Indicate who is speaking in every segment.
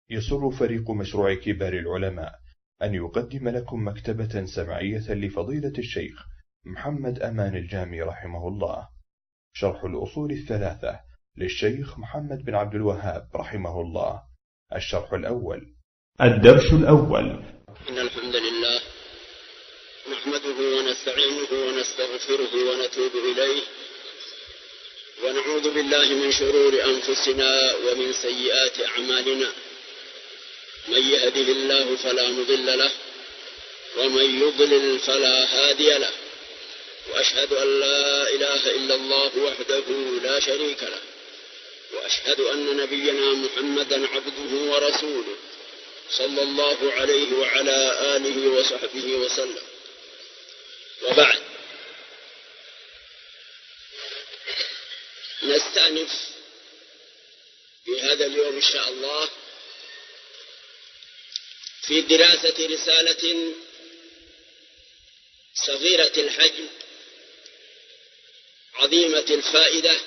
Speaker 1: يسر فريق مشروع كبار العلماء أن يقدم لكم مكتبة سمعية لفضيلة الشيخ محمد أمان الجامي رحمه الله، شرح الأصول الثلاثة للشيخ محمد بن عبد الوهاب رحمه الله. الشرح الأول. الدرس الأول.
Speaker 2: إن الحمد لله نحمده ونستعينه ونستغفره ونتوب إليه، ونعوذ بالله من شرور أنفسنا ومن سيئات أعمالنا. من يهده الله فلا مضل له، ومن يضلل فلا هادي له، وأشهد أن لا إله إلا الله وحده لا شريك له، وأشهد أن نبينا محمدا عبده ورسوله صلى الله عليه وعلى آله وصحبه وسلم. وبعد، نستأنف في هذا اليوم إن شاء الله في دراسة رسالة صغيرة الحجم عظيمة الفائدة،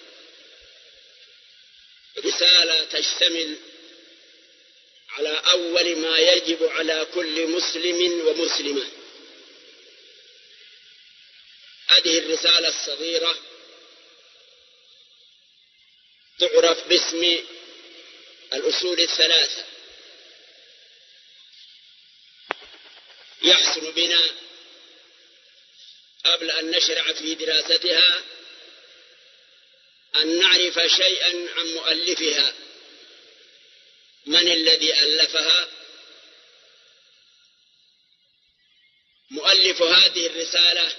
Speaker 2: رسالة تشتمل على أول ما يجب على كل مسلم ومسلمة. هذه الرسالة الصغيرة تعرف باسم الأصول الثلاثة. يحسن بنا قبل أن نشرع في دراستها أن نعرف شيئا عن مؤلفها. من الذي ألفها؟ مؤلف هذه الرسالة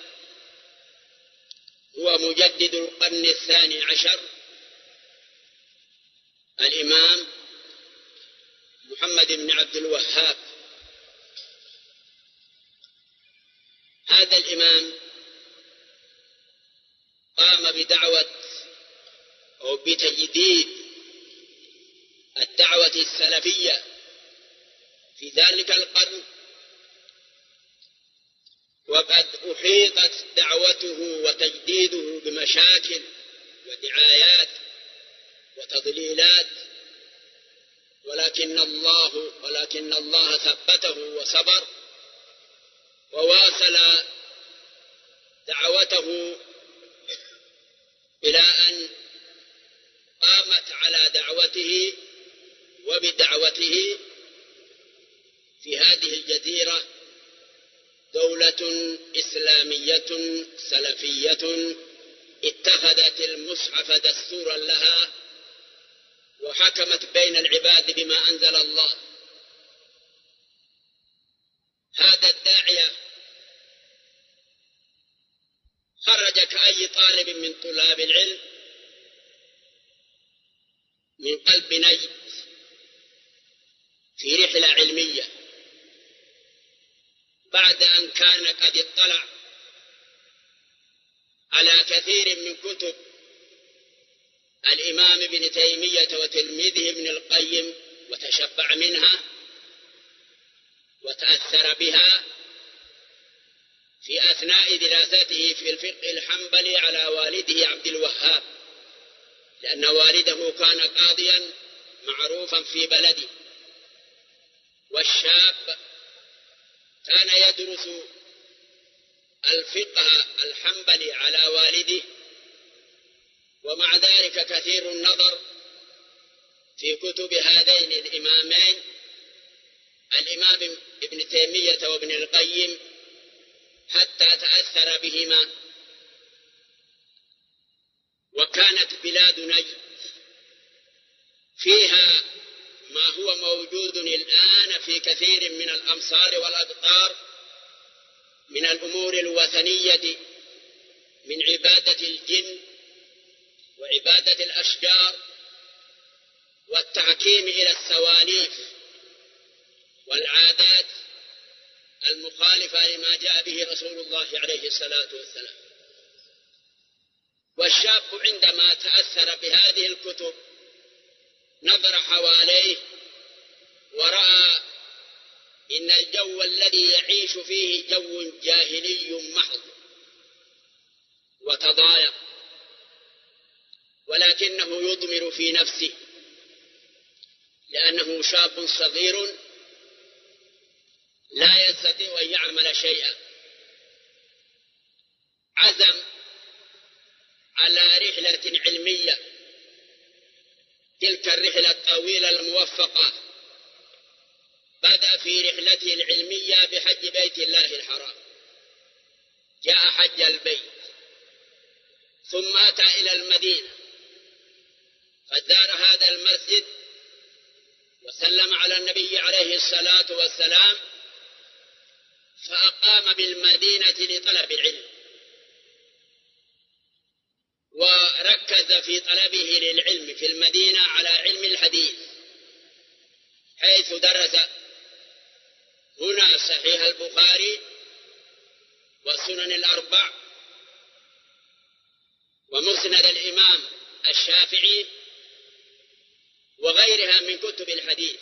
Speaker 2: هو مجدد القرن الثاني عشر، الإمام محمد بن عبد الوهاب. هذا الإمام قام بدعوة أو بتجديد الدعوة السلفية في ذلك القرن، وقد أحيطت دعوته وتجديده بمشاكل ودعايات وتضليلات، ولكن الله ثبته وصبر وواصل دعوته إلى أن قامت على دعوته وبدعوته في هذه الجزيرة دولة إسلامية سلفية اتخذت المصحف دستورا لها، وحكمت بين العباد بما أنزل الله. هذا الداعية خرج كأي طالب من طلاب العلم من قلب نجد في رحلة علمية، بعد أن كان قد اطلع على كثير من كتب الإمام ابن تيمية وتلميذه ابن القيم وتشبع منها وتأثر بها في أثناء دراسته في الفقه الحنبلي على والده عبد الوهاب، لأن والده كان قاضيا معروفا في بلده، والشاب كان يدرس الفقه الحنبلي على والده، ومع ذلك كثير النظر في كتب هذين الإمامين الإمام ابن تيمية وابن القيم حتى تأثر بهما. وكانت بلاد نجد فيها ما هو موجود الآن في كثير من الأمصار والأقطار من الأمور الوثنية، من عبادة الجن وعبادة الأشجار والتحكيم إلى السواليف والعادات المخالفة لما جاء به رسول الله عليه الصلاة والسلام. والشاب عندما تأثر بهذه الكتب نظر حواليه ورأى إن الجو الذي يعيش فيه جو جاهلي محض وتضايق، ولكنه يضمر في نفسه لأنه شاب صغير لا يستطيع أن يعمل شيئا. عزم على رحلة علمية، تلك الرحلة الطويلة الموفقة. بدأ في رحلته العلمية بحج بيت الله الحرام، جاء حج البيت، ثم أتى إلى المدينة فزار هذا المسجد وسلم على النبي عليه الصلاة والسلام، فأقام بالمدينة لطلب العلم، وركز في طلبه للعلم في المدينة على علم الحديث، حيث درس هنا صحيح البخاري والسنن الأربع ومسند الإمام الشافعي وغيرها من كتب الحديث.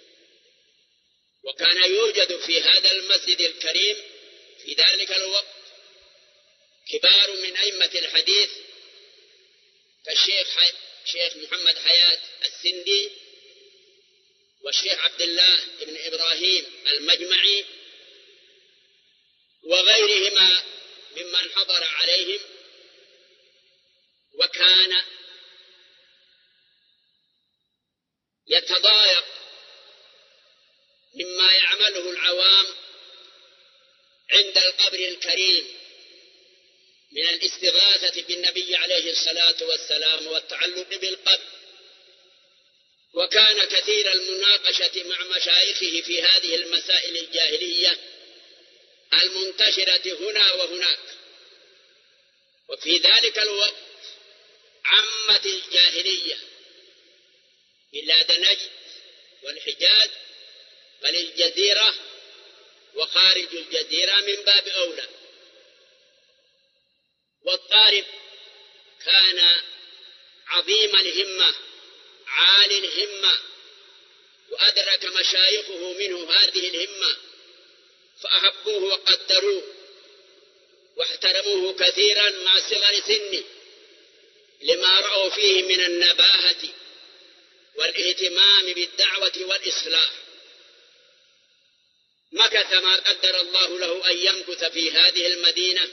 Speaker 2: وكان يوجد في هذا المسجد الكريم في ذلك الوقت كبار من أئمة الحديث كالشيخ محمد حياة السندي والشيخ عبد الله بن إبراهيم المجمعي وغيرهما ممن حضر عليهم. وكان يتضايق مما يعمله العوام عند القبر الكريم من الاستغاثة بالنبي عليه الصلاة والسلام والتعلق بالقبر. وكان كثير المناقشة مع مشايخه في هذه المسائل الجاهلية المنتشرة هنا وهناك. وفي ذلك الوقت عمت الجاهلية بلاد نجد والحجاز، بل الجزيرة وخارج الجزيرة من باب أولى. والطالب كان عظيم الهمة عالي الهمة، وأدرك مشايخه منه هذه الهمة فأحبوه وقدروه واحترموه كثيرا مع صغر سنه لما رأوا فيه من النباهة والاهتمام بالدعوة والإصلاح. مكث ما قدر الله له أن يمكث في هذه المدينة،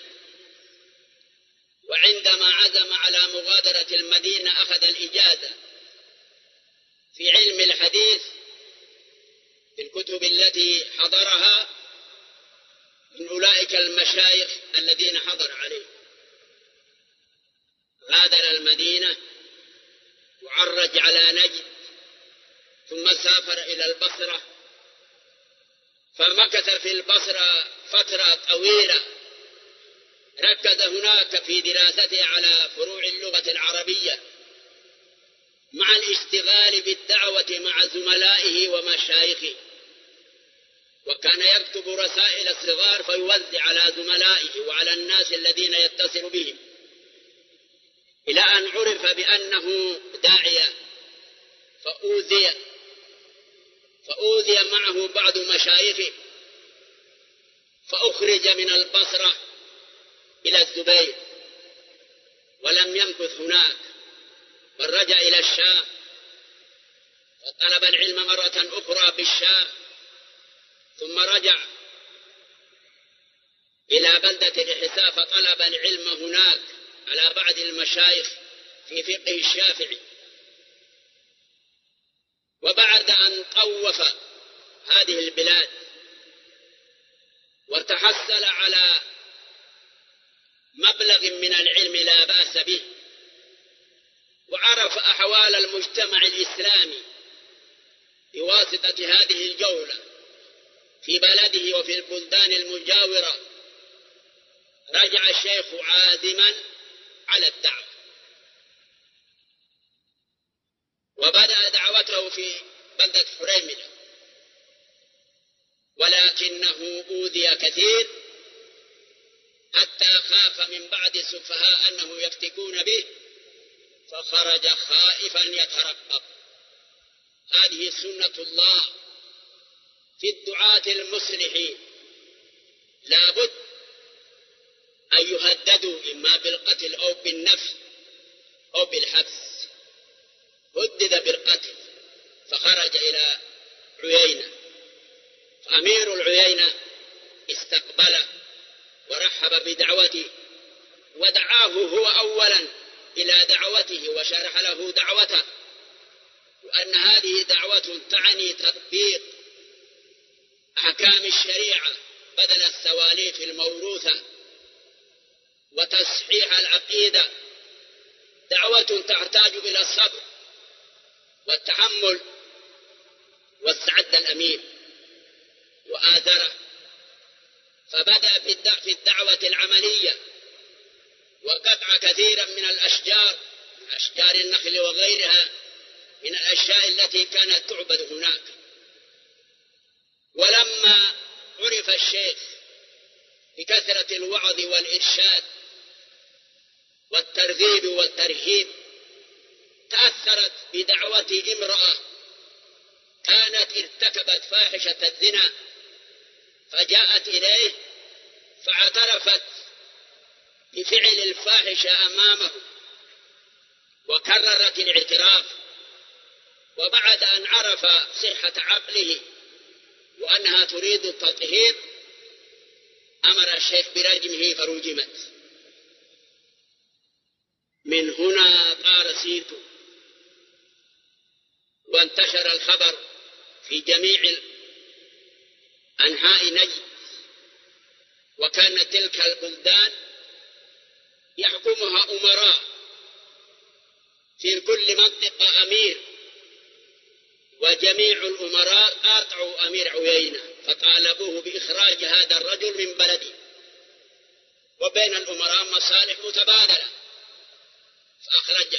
Speaker 2: وعندما عزم على مغادرة المدينة أخذ الإجازة في علم الحديث في الكتب التي حضرها من أولئك المشايخ الذين حضر عليه. غادر المدينة وعرج على نجد، ثم سافر إلى البصرة، فمكث في البصرة فترة طويلة، ركز هناك في دراسته على فروع اللغة العربية مع الاشتغال بالدعوة مع زملائه ومشايخه. وكان يكتب رسائل الصغار فيوزع على زملائه وعلى الناس الذين يتصل بهم، إلى أن عرف بأنه داعية فأوذي معه بعض مشايخه، فأخرج من البصرة إلى الزبير، ولم يمكث هناك، بل رجع إلى الشام وطلب العلم مرة أخرى بالشام، ثم رجع إلى بلدة الحساء فطلب العلم هناك على بعض المشايخ في فقه الشافعي. وبعد أن طوف هذه البلاد وتحصل على مبلغ من العلم لا بأس به، وعرف أحوال المجتمع الإسلامي بواسطة هذه الجولة في بلده وفي البلدان المجاورة، رجع الشيخ عازما على الدعوة، وبدأ دعوته في بلدة حريملة، ولكنه أوذي كثير حتى خاف من بعض السفهاء أنه يفتكون به، فخرج خائفا يترقب. هذه سنة الله في الدعاة المصلحين، لابد أن يهددوا إما بالقتل أو بالنفي أو بالحبس. هدد بالقتل فخرج إلى عيينة، فأمير العيينة استقبله ورحب بدعوته ودعاه هو أولا إلى دعوته وشرح له دعوته، وأن هذه دعوة تعني تطبيق أحكام الشريعة بدل السواليف الموروثة وتصحيح العقيدة، دعوة تحتاج إلى الصبر والتحمل. واستعد الأمير وآثره، فبدأ في الدعوة العملية وقطع كثيرا من الأشجار، أشجار النخل وغيرها من الأشياء التي كانت تعبد هناك. ولما عرف الشيخ بكثرة الوعظ والإرشاد والترغيب والترهيب، تأثرت بدعوة امرأة كانت ارتكبت فاحشة الزنا، فجاءت إليه فاعترفت بفعل الفاحشة أمامه وكررت الاعتراف. وبعد أن عرف صحة عقله وأنها تريد التطهير، أمر الشيخ برجمه فرجمت. من هنا طار سيرته وانتشر الخبر في جميع أنحاء نجد، وكانت تلك البلدان يحكمها أمراء، في كل منطقة أمير، وجميع الأمراء قاطعوا أمير عيينة فطالبوه بإخراج هذا الرجل من بلده، وبين الأمراء مصالح متبادلة، فأخرجه.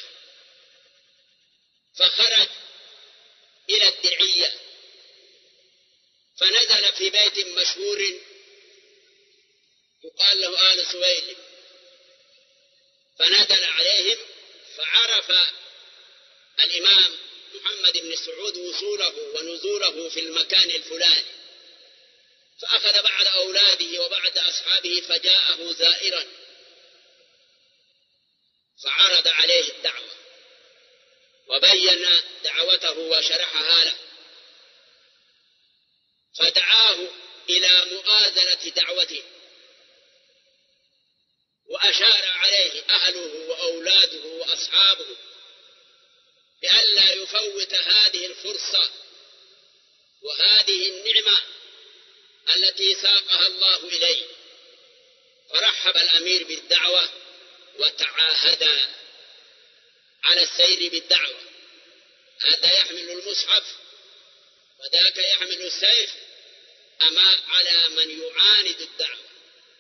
Speaker 2: فخرج إلى الدرعية فنزل في بيت مشهور يقال له آل سويلم، فنزل عليهم فعرف الإمام محمد بن سعود وصوله ونزوله في المكان الفلاني، فأخذ بعض أولاده وبعض أصحابه فجاءه زائرا فعرض عليه الدعوة وبين دعوته وشرحها له، فدعاه إلى مؤازرة دعوته وأشار عليه أهله وأولاده وأصحابه بألا يفوت هذه الفرصة وهذه النعمة التي ساقها الله إليه. فرحب الأمير بالدعوة وتعاهدا على السير بالدعوة، هذا يحمل المصحف وذاك يحمل السيف أما على من يعاند الدعوة.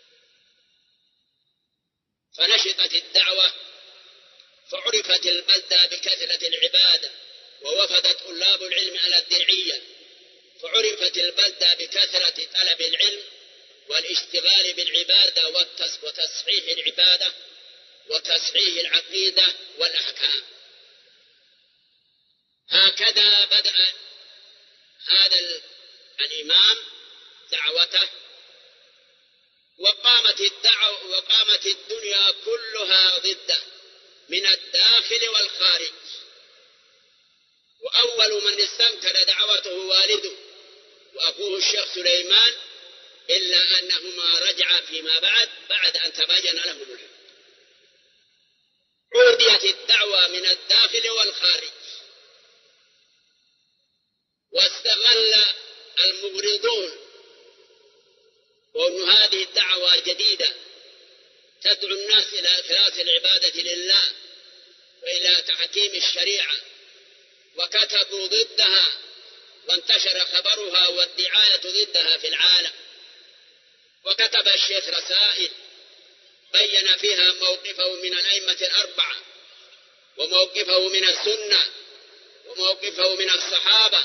Speaker 2: فنشطت الدعوة فعرفت البلدة بكثرة العبادة، ووفدت طلاب العلم على الدرعية، فعرفت البلدة بكثرة طلب العلم والاشتغال بالعبادة وتصحيح العبادة وتصحيح العقيدة والأحكام. هكذا بدأ هذا الإمام دعوته، وقامت الدنيا كلها ضده من الداخل والخارج. وأول من استنكر دعوته والده وأخوه الشيخ سليمان، إلا أنهما رجعا فيما بعد أن تبين لهم الحق. عوديت الدعوة من الداخل والخارج، واستغل المغرضون وأن هذه الدعوة جديدة تدعو الناس إلى إخلاص العبادة لله وإلى تحكيم الشريعة، وكتبوا ضدها وانتشر خبرها والدعاية ضدها في العالم. وكتب الشيخ رسائل بين فيها موقفه من الأئمة الأربعة وموقفه من السنة وموقفه من الصحابة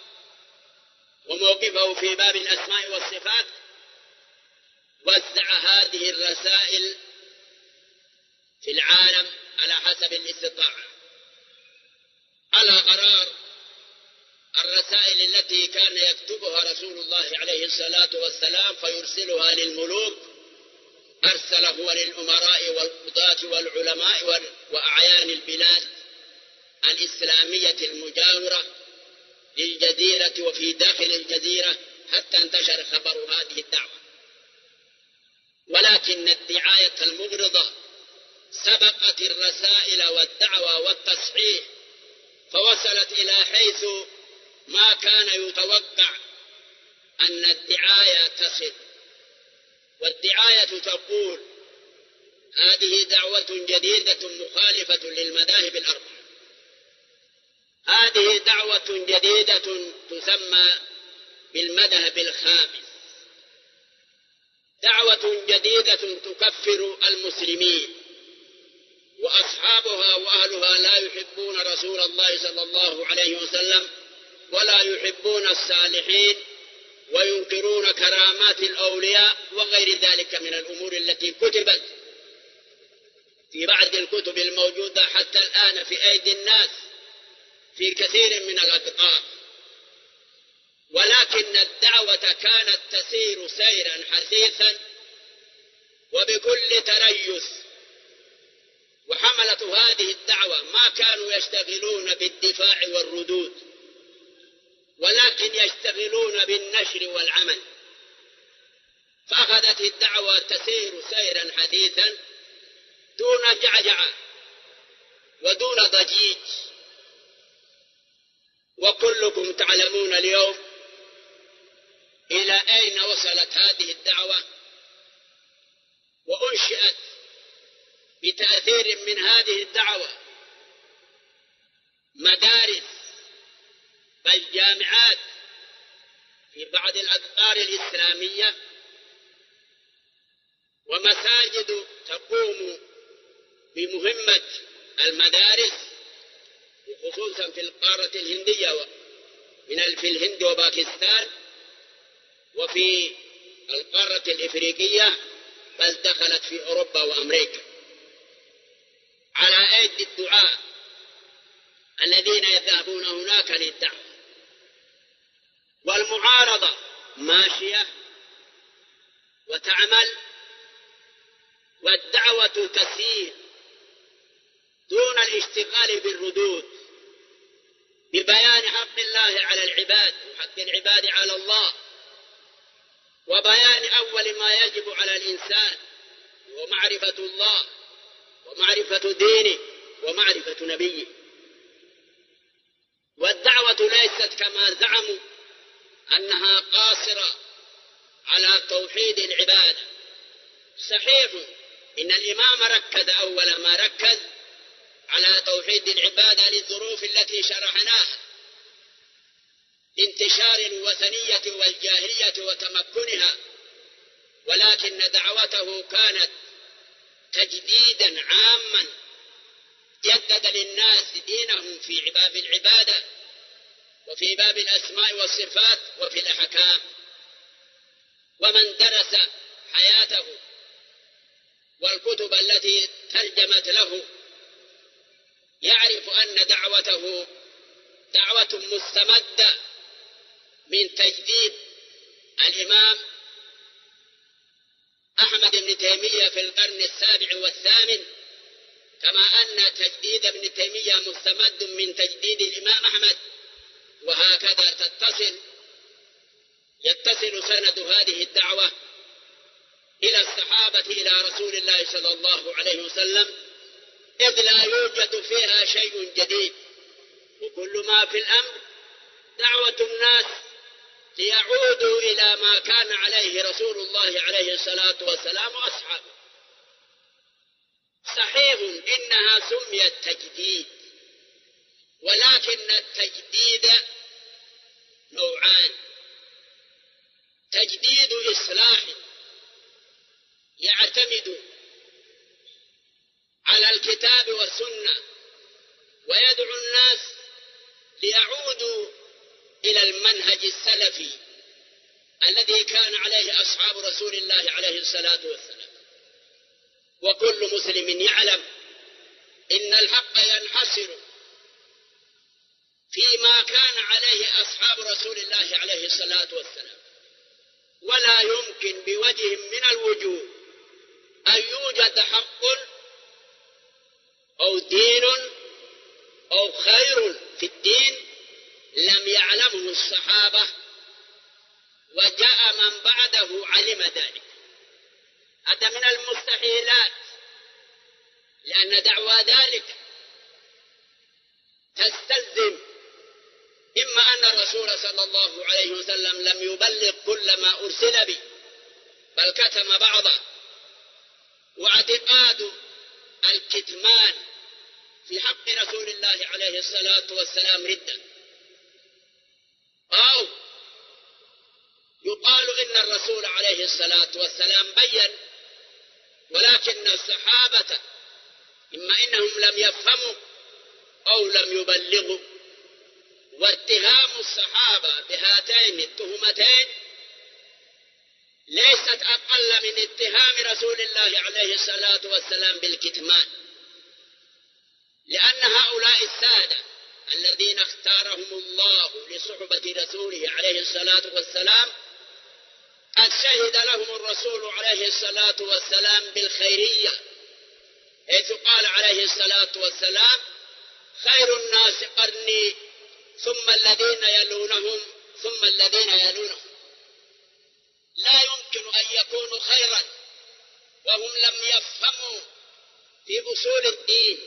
Speaker 2: وموقفه في باب الأسماء والصفات. وزع هذه الرسائل في العالم على حسب الاستطاعة على غرار الرسائل التي كان يكتبها رسول الله عليه الصلاة والسلام فيرسلها للملوك، أرسل هو للأمراء والقضاة والعلماء وأعيان البلاد الإسلامية المجاورة للجزيرة وفي داخل الجزيرة حتى انتشر خبر هذه الدعوة. ولكن الدعاية المغرضة سبقت الرسائل والدعوة والتصحيح، فوصلت إلى حيث ما كان يتوقع أن الدعاية تصل. والدعاية تقول: هذه دعوة جديدة مخالفة للمذاهب الأربعة، هذه دعوة جديدة تسمى بالمذهب الخامس، دعوة جديدة تكفر المسلمين، وأصحابها وأهلها لا يحبون رسول الله صلى الله عليه وسلم ولا يحبون الصالحين، وينكرون كرامات الأولياء وغير ذلك من الأمور التي كتبت في بعض الكتب الموجودة حتى الآن في أيدي الناس في كثير من الأقطار. ولكن الدعوة كانت تسير سيرا حثيثا وبكل تريث، وحملة هذه الدعوة ما كانوا يشتغلون بالدفاع والردود، ولكن يشتغلون بالنشر والعمل. فأخذت الدعوة تسير سيرا حثيثا دون جعجعة ودون ضجيج. وكلكم تعلمون اليوم إلى أين وصلت هذه الدعوة، وأنشئت بتأثير من هذه الدعوة مدارس بل جامعات في بعض الأقطار الإسلامية، ومساجد تقوم بمهمة المدارس، خصوصا في القارة الهندية في الهند وباكستان، وفي القارة الإفريقية، بل دخلت في أوروبا وأمريكا، على أيدي الدعاة الذين يذهبون هناك للدعوة. والمعارضة ماشية وتعمل، والدعوة تسير دون الاشتغال بالردود، ببيان حق الله على العباد وحق العباد على الله، وبيان أول ما يجب على الإنسان ومعرفة الله ومعرفة دينه ومعرفة نبيه. والدعوة ليست كما زعموا أنها قاصرة على توحيد العبادة. صحيح إن الإمام ركز أول ما ركز على توحيد العبادة للظروف التي شرحناها، انتشار الوثنية والجاهلية وتمكنها، ولكن دعوته كانت تجديدا عاما، جدد للناس دينهم في باب العبادة وفي باب الأسماء والصفات وفي الأحكام. ومن درس حياته والكتب التي ترجمت له يعرف أن دعوته دعوة مستمدة من تجديد الإمام أحمد بن تيمية في القرن السابع والثامن، كما أن تجديد ابن تيمية مستمد من تجديد الإمام أحمد، وهكذا يتصل سند هذه الدعوة إلى الصحابة إلى رسول الله صلى الله عليه وسلم، إذ لا يوجد فيها شيء جديد، وكل ما في الأمر دعوة الناس ليعودوا إلى ما كان عليه رسول الله عليه الصلاة والسلام وأصحابه. صحيح إنها سميت تجديد، ولكن التجديد نوعان: تجديد إصلاح يعتمد على الكتاب والسنة ويدعو الناس ليعودوا إلى المنهج السلفي الذي كان عليه أصحاب رسول الله عليه الصلاة والسلام. وكل مسلم يعلم إن الحق ينحصر فيما كان عليه أصحاب رسول الله عليه الصلاة والسلام، ولا يمكن بوجه من الوجوه أن يوجد حق أو دين أو خير في الدين لم يعلمه الصحابة وجاء من بعده علم ذلك. هذا من المستحيلات، لأن دعوى ذلك تستلزم إما أن الرسول صلى الله عليه وسلم لم يبلغ كل ما أرسل به بل كتم بعضه، واعتقاد الكتمان في حق رسول الله عليه الصلاة والسلام ردة، أو يقال إن الرسول عليه الصلاة والسلام بين ولكن الصحابة إما إنهم لم يفهموا أو لم يبلغوا. واتهام الصحابة بهاتين التهمتين ليست أقل من اتهام رسول الله عليه الصلاة والسلام بالكتمان، لأن هؤلاء السادة الذين اختارهم الله لصحبة رسوله عليه الصلاة والسلام قد شهد لهم الرسول عليه الصلاة والسلام بالخيرية، حيث قال عليه الصلاة والسلام: خير الناس قرني ثم الذين يلونهم ثم الذين يلونهم. لا يمكن أن يكونوا خيرا وهم لم يفهموا في أصول الدين،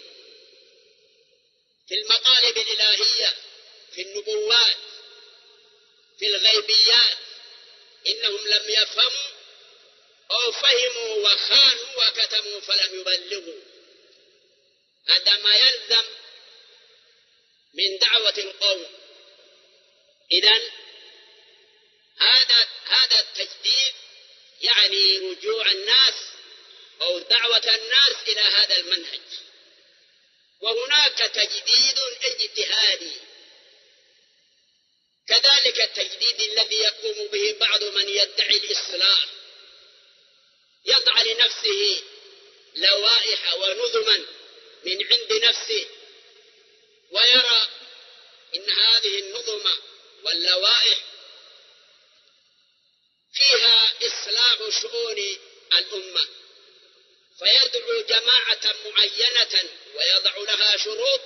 Speaker 2: في المطالب الإلهية، في النبوات، في الغيبيات. إنهم لم يفهموا أو فهموا وخانوا وكتموا فلم يبلغوا. هذا ما يلزم من دعوة القوم. إذن هذا التجديد يعني رجوع الناس أو دعوة الناس إلى هذا المنهج. وهناك تجديد اجتهادي، كذلك التجديد الذي يقوم به بعض من يدعي الإصلاح، يضع لنفسه لوائح ونظما من عند نفسه ويرى إن هذه النظم واللوائح فيها إصلاح شؤون الأمة، فيدعو جماعة معينة ويضع لها شروط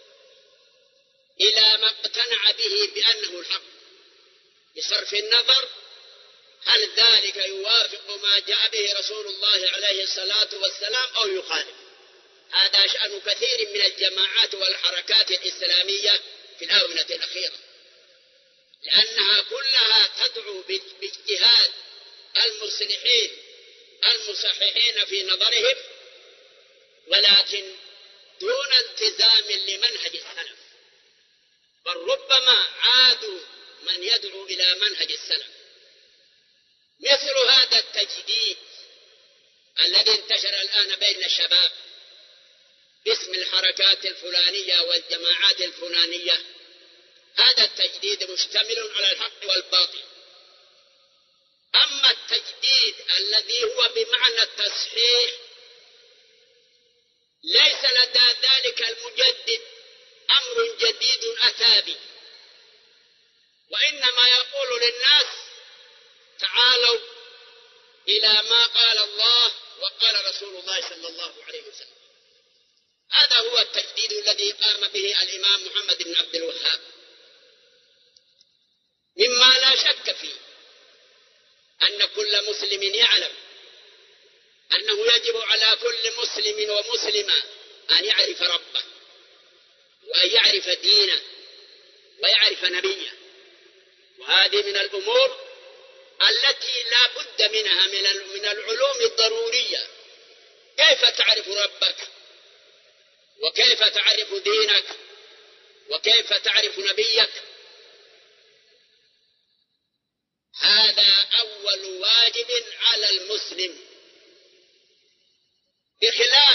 Speaker 2: إلى ما اقتنع به بأنه الحق، بصرف النظر هل ذلك يوافق ما جاء به رسول الله عليه الصلاة والسلام أو يخالف. هذا شأن كثير من الجماعات والحركات الإسلامية في الآونة الأخيرة، لأنها كلها تدعو باجتهاد المصلحين المصححين في نظرهم، ولكن دون التزام لمنهج السلف، بل ربما عادوا من يدعو إلى منهج السلف. مثل هذا التجديد الذي انتشر الآن بين الشباب باسم الحركات الفلانية والجماعات الفلانية، هذا التجديد مشتمل على الحق والباطل. أما التجديد الذي هو بمعنى التصحيح، ليس لدى ذلك المجدد أمر جديد أتى به، وإنما يقول للناس: تعالوا إلى ما قال الله وقال رسول الله صلى الله عليه وسلم. هذا هو التجديد الذي قام به الإمام محمد بن عبد الوهاب، مما لا شك فيه أن كل مسلم يعلم أنه يجب على كل مسلم ومسلمة أن يعرف ربه وأن يعرف دينه ويعرف نبيه. وهذه من الأمور التي لا بد منها من العلوم الضرورية. كيف تعرف ربك؟ وكيف تعرف دينك؟ وكيف تعرف نبيك؟ هذا أول واجب على المسلم، بخلاف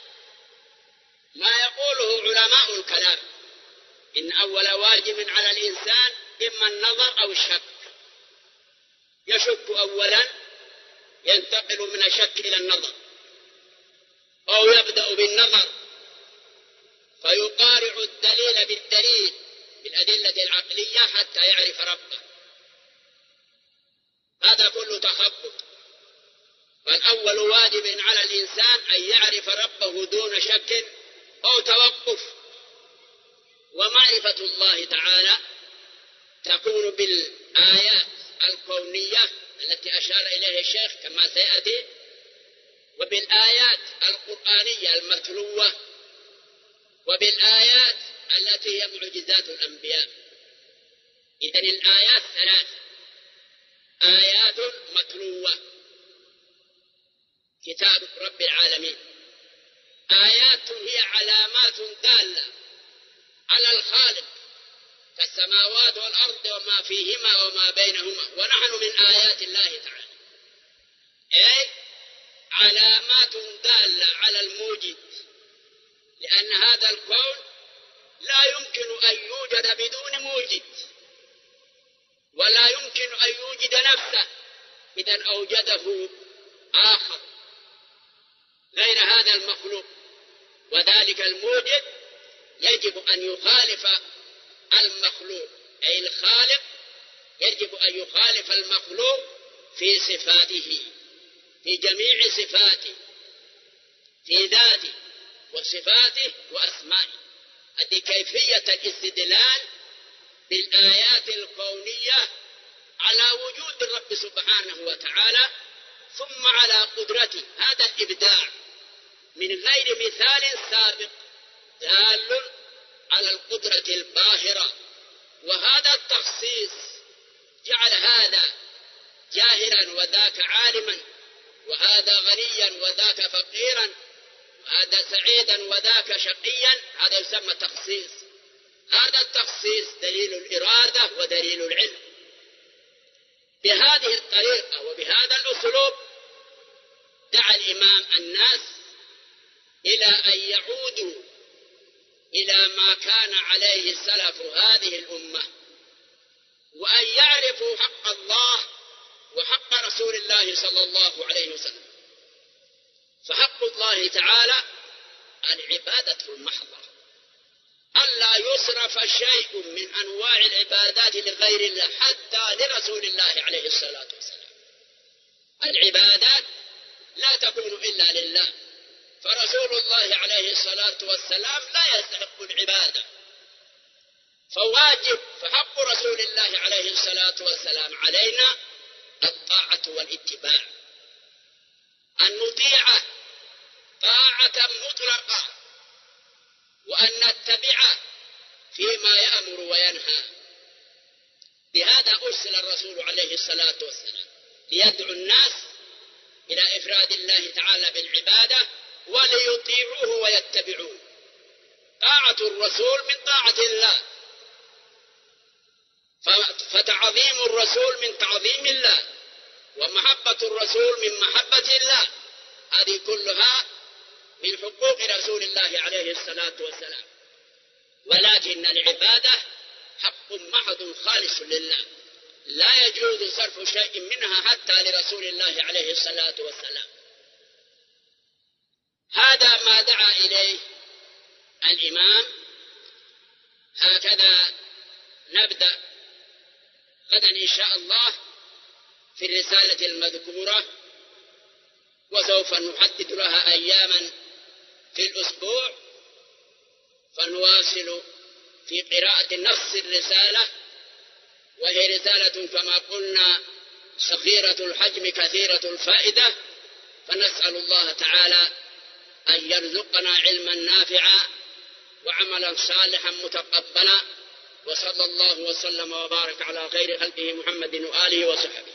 Speaker 2: ما يقوله علماء الكلام إن أول واجب على الإنسان إما النظر أو الشك. يشك أولا، ينتقل من الشك إلى النظر، أو يبدأ بالنظر فيقارع الدليل بالدليل بالأدلة العقلية حتى يعرف ربه. هذا كله تخبط. فالأول واجب على الإنسان أن يعرف ربه دون شك أو توقف. ومعرفة الله تعالى تكون بالآيات الكونية التي أشار إليها الشيخ كما سيأتي، وبالآيات القرآنية المتلوة، وبالآيات التي هي معجزات الأنبياء. إذن الآيات ثلاث: آيات متلوة كتاب رب العالمين، آيات هي علامات دالة على الخالق كالسماوات والأرض وما فيهما وما بينهما، ونحن من آيات الله تعالى، أي علامات دالة على الموجد، لأن هذا الكون لا يمكن أن يوجد بدون موجد، ولا يمكن أن يوجد نفسه إذا أوجده آخر غير هذا المخلوق، وذلك الموجد يجب أن يخالف المخلوق، أي الخالق يجب أن يخالف المخلوق في صفاته، في جميع صفاته، في ذاته وصفاته وأسمائه. هذه كيفية الاستدلال بالآيات الكونية على وجود الرب سبحانه وتعالى، ثم على قدرته. هذا الإبداع من غير مثال سابق دال على القدرة الباهرة، وهذا التخصيص جعل هذا جاهلا وذاك عالما، وهذا غنيا وذاك فقيرا، وهذا سعيدا وذاك شقيا. هذا يسمى تخصيص. هذا التخصيص دليل الإرادة ودليل العلم. بهذه الطريقة وبهذا الأسلوب دعا الإمام الناس إلى أن يعودوا إلى ما كان عليه سلف هذه الأمة، وأن يعرفوا حق الله وحق رسول الله صلى الله عليه وسلم. فحق الله تعالى العبادة المحضة، ألا يصرف شيء من أنواع العبادات لغير الله حتى لرسول الله عليه الصلاة والسلام. العبادات لا تكون إلا لله، فرسول الله عليه الصلاة والسلام لا يستحق العبادة، فواجب فحق رسول الله عليه الصلاة والسلام علينا الطاعة والاتباع، أن نطيعه طاعة مطلقة، وأن نتبعه فيما يأمر وينهى. بهذا أرسل الرسول عليه الصلاة والسلام ليدعو الناس إلى إفراد الله تعالى بالعبادة وليطيعوه ويتبعوه. طاعة الرسول من طاعة الله، فتعظيم الرسول من تعظيم الله، ومحبة الرسول من محبة الله. هذه كلها من حقوق رسول الله عليه الصلاة والسلام. ولكن العبادة حق محض خالص لله، لا يجوز صرف شيء منها حتى لرسول الله عليه الصلاة والسلام. هذا ما دعا إليه الإمام. هكذا نبدأ غدا إن شاء الله في الرسالة المذكورة، وسوف نحدد لها أياما في الأسبوع، فنواصل في قراءة نص الرسالة، وهي رسالة كما قلنا صغيرة الحجم كثيرة الفائدة. فنسأل الله تعالى أن يرزقنا علما نافعا وعملا صالحا متقبلا، وصلى الله وسلم وبارك على خير خلقه محمد وآله وصحبه.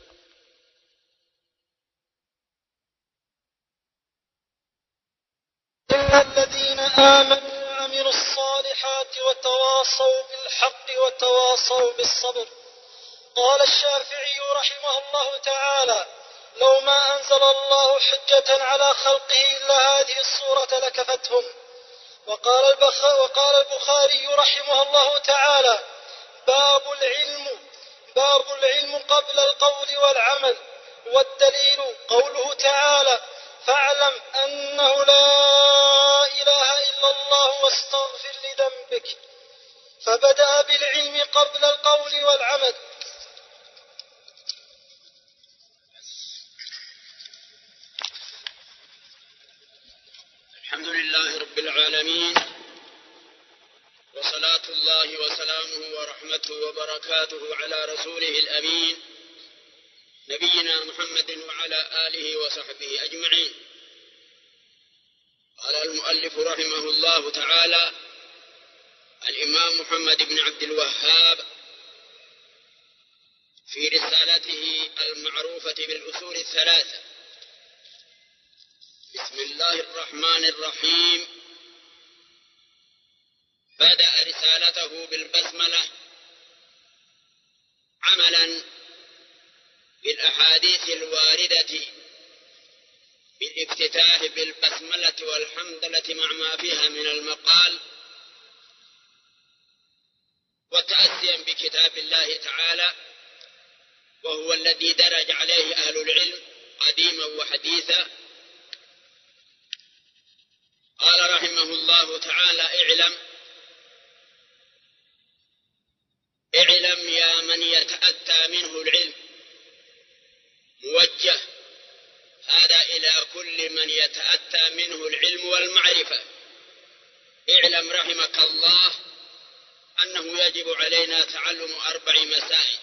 Speaker 3: الذين آمنوا وعملوا الصالحات وتواصوا بالحق وتواصوا بالصبر. قال الشافعي رحمه الله تعالى: لو ما أنزل الله حجة على خلقه إلا هذه الصورة لكفتهم. وقال البخاري رحمه الله تعالى: باب العلم قبل القول والعمل. والدليل قوله تعالى: فاعلم أنه لا إله إلا الله واستغفر لذنبك. فبدأ بالعلم قبل القول والعمل.
Speaker 2: الحمد لله رب العالمين، وصلاة الله الله وسلامه ورحمته وبركاته على رسوله الأمين نبينا محمد وعلى آله وصحبه أجمعين. قال المؤلف رحمه الله تعالى الإمام محمد بن عبد الوهاب في رسالته المعروفة بالأصول الثلاثة: بسم الله الرحمن الرحيم. بدأ رسالته بالبسملة عملا بالأحاديث الواردة بالافتتاح بالبسملة والحمدلة مع ما فيها من المقال، وتأسيا بكتاب الله تعالى وهو الذي درج عليه أهل العلم قديما وحديثا. قال رحمه الله تعالى: اعلم يا من يتأتى منه العلم، موجه هذا إلى كل من يتأتى منه العلم والمعرفة. اعلم رحمك الله أنه يجب علينا تعلم 4 مسائل.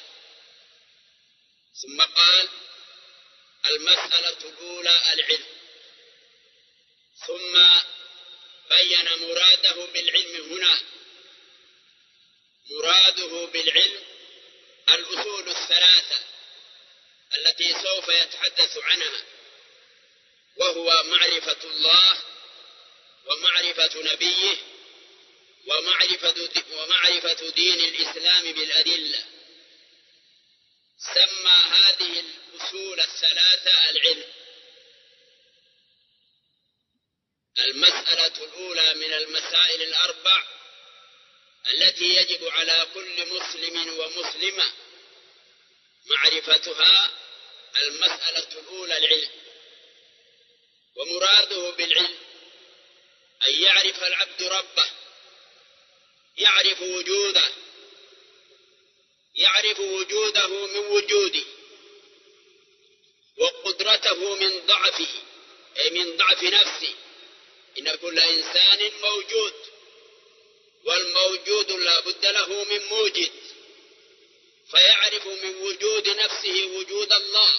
Speaker 2: ثم قال: المسألة الأولى العلم، ثم بين مراده بالعلم هنا. مراده بالعلم الأصول الثلاثة التي سوف يتحدث عنها، وهو معرفة الله ومعرفة نبيه ومعرفة دين الإسلام بالأدلة. سمى هذه الأصول الثلاثة العلم. المسألة الأولى من المسائل ال4 التي يجب على كل مسلم ومسلمة معرفتها، المسألة الأولى العلم. ومراده بالعلم أن يعرف العبد ربه، يعرف وجوده من وجوده، وقدرته من ضعفه أي من ضعف نفسه. إن كل إنسان موجود، والموجود لا بد له من موجد، فيعرف من وجود نفسه وجود الله،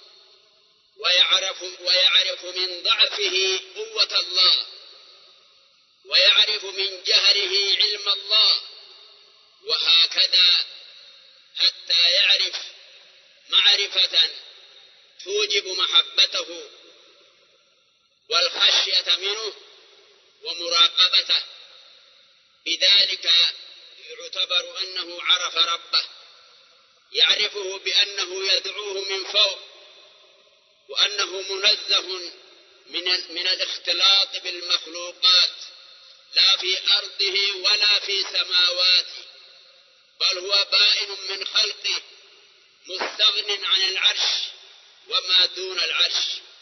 Speaker 2: ويعرف من ضعفه قوة الله، ويعرف من جهله علم الله، وهكذا حتى يعرف معرفة توجب محبته والخشية منه ومراقبته. بذلك يعتبر أنه عرف ربه، يعرفه بأنه يدعوه من فوق، وأنه منزه من الاختلاط بالمخلوقات، لا في أرضه ولا في سماواته، بل هو بائن من خلقه، مستغن عن العرش وما دون العرش.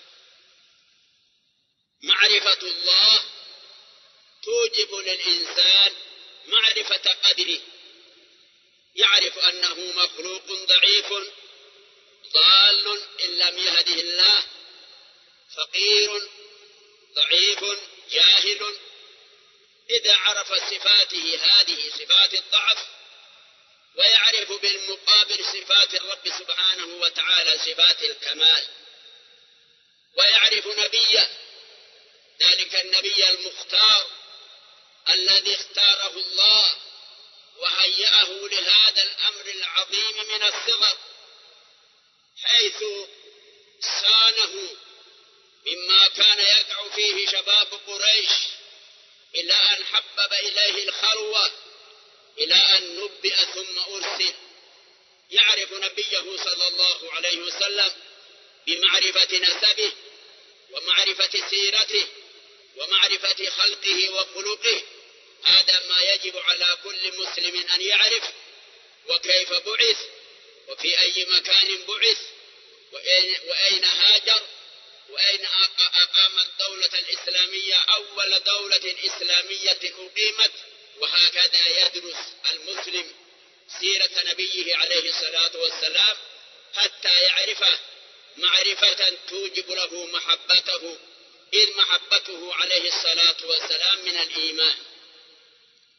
Speaker 2: معرفة الله توجب للإنسان معرفة قدره، يعرف أنه مخلوق ضعيف ضال إن لم يهده الله، فقير ضعيف جاهل. إذا عرف صفاته هذه صفات الضعف، ويعرف بالمقابل صفات الرب سبحانه وتعالى صفات الكمال، ويعرف نبيه، ذلك النبي المختار الذي اختاره الله وهيأه لهذا الأمر العظيم من الصغر، حيث صانه مما كان يقع فيه شباب قريش، إلى أن حبب إليه الخلوة، إلى أن نبئ ثم أرسل. يعرف نبيه صلى الله عليه وسلم بمعرفة نسبه ومعرفة سيرته ومعرفة خلقه وخلقه. هذا ما يجب على كل مسلم أن يعرف، وكيف بعث، وفي أي مكان بعث، وأين هاجر، وأين أقام الدولة الإسلامية أول دولة إسلامية أقيمت. وهكذا يدرس المسلم سيرة نبيه عليه الصلاة والسلام حتى يعرفه معرفة توجب له محبته، إذ محبته عليه الصلاة والسلام من الإيمان.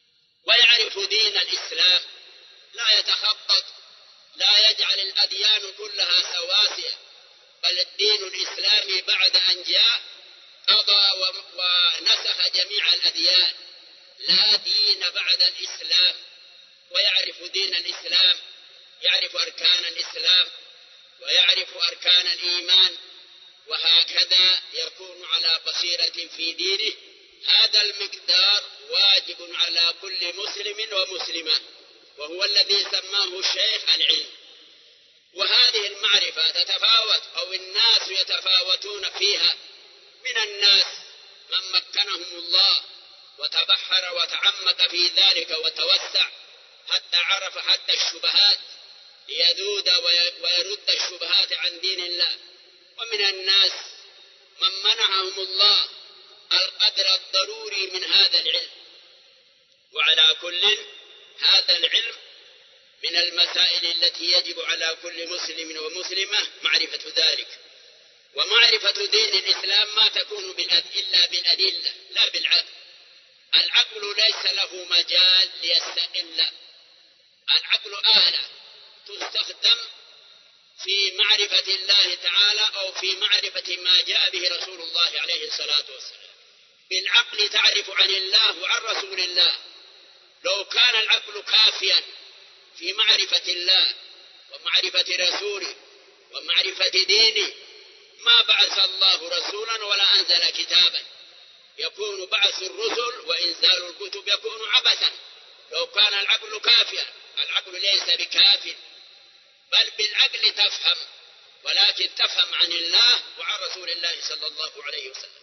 Speaker 2: ويعرف دين الإسلام، لا يتخبط، لا يجعل الأديان كلها سواسية، بل الدين الإسلامي بعد أن جاء قضى ونسخ جميع الأديان، لا دين بعد الإسلام. ويعرف دين الإسلام، يعرف أركان الإسلام ويعرف أركان الإيمان، وهكذا يكون على بصيرة في دينه. هذا المقدار واجب على كل مسلم ومسلمة، وهو الذي سماه الشيخ العلم. وهذه المعرفة تتفاوت أو الناس يتفاوتون فيها. من الناس من مكنهم الله وتبحر وتعمق في ذلك وتوسع حتى عرف حتى الشبهات ليذود ويرد الشبهات عن دين الله. ومن الناس من منعهم الله القدر الضروري من هذا العلم. وعلى كل، هذا العلم من المسائل التي يجب على كل مسلم ومسلمة معرفة ذلك. ومعرفة دين الإسلام ما تكون إلا بالأدلة لا بالعقل. العقل ليس له مجال ليستقل. العقل آلة تستخدم في معرفة الله تعالى أو في معرفة ما جاء به رسول الله عليه الصلاة والسلام. بالعقل تعرف عن الله وعن رسول الله. لو كان العقل كافيا في معرفة الله ومعرفة رسوله ومعرفة دينه ما بعث الله رسولا ولا أنزل كتابا. يكون بعث الرسل وإنزال الكتب يكون عبثا لو كان العقل كافيا. العقل ليس بكاف، بل بالعقل تفهم، ولكن تفهم عن الله وعن رسول الله صلى الله عليه وسلم.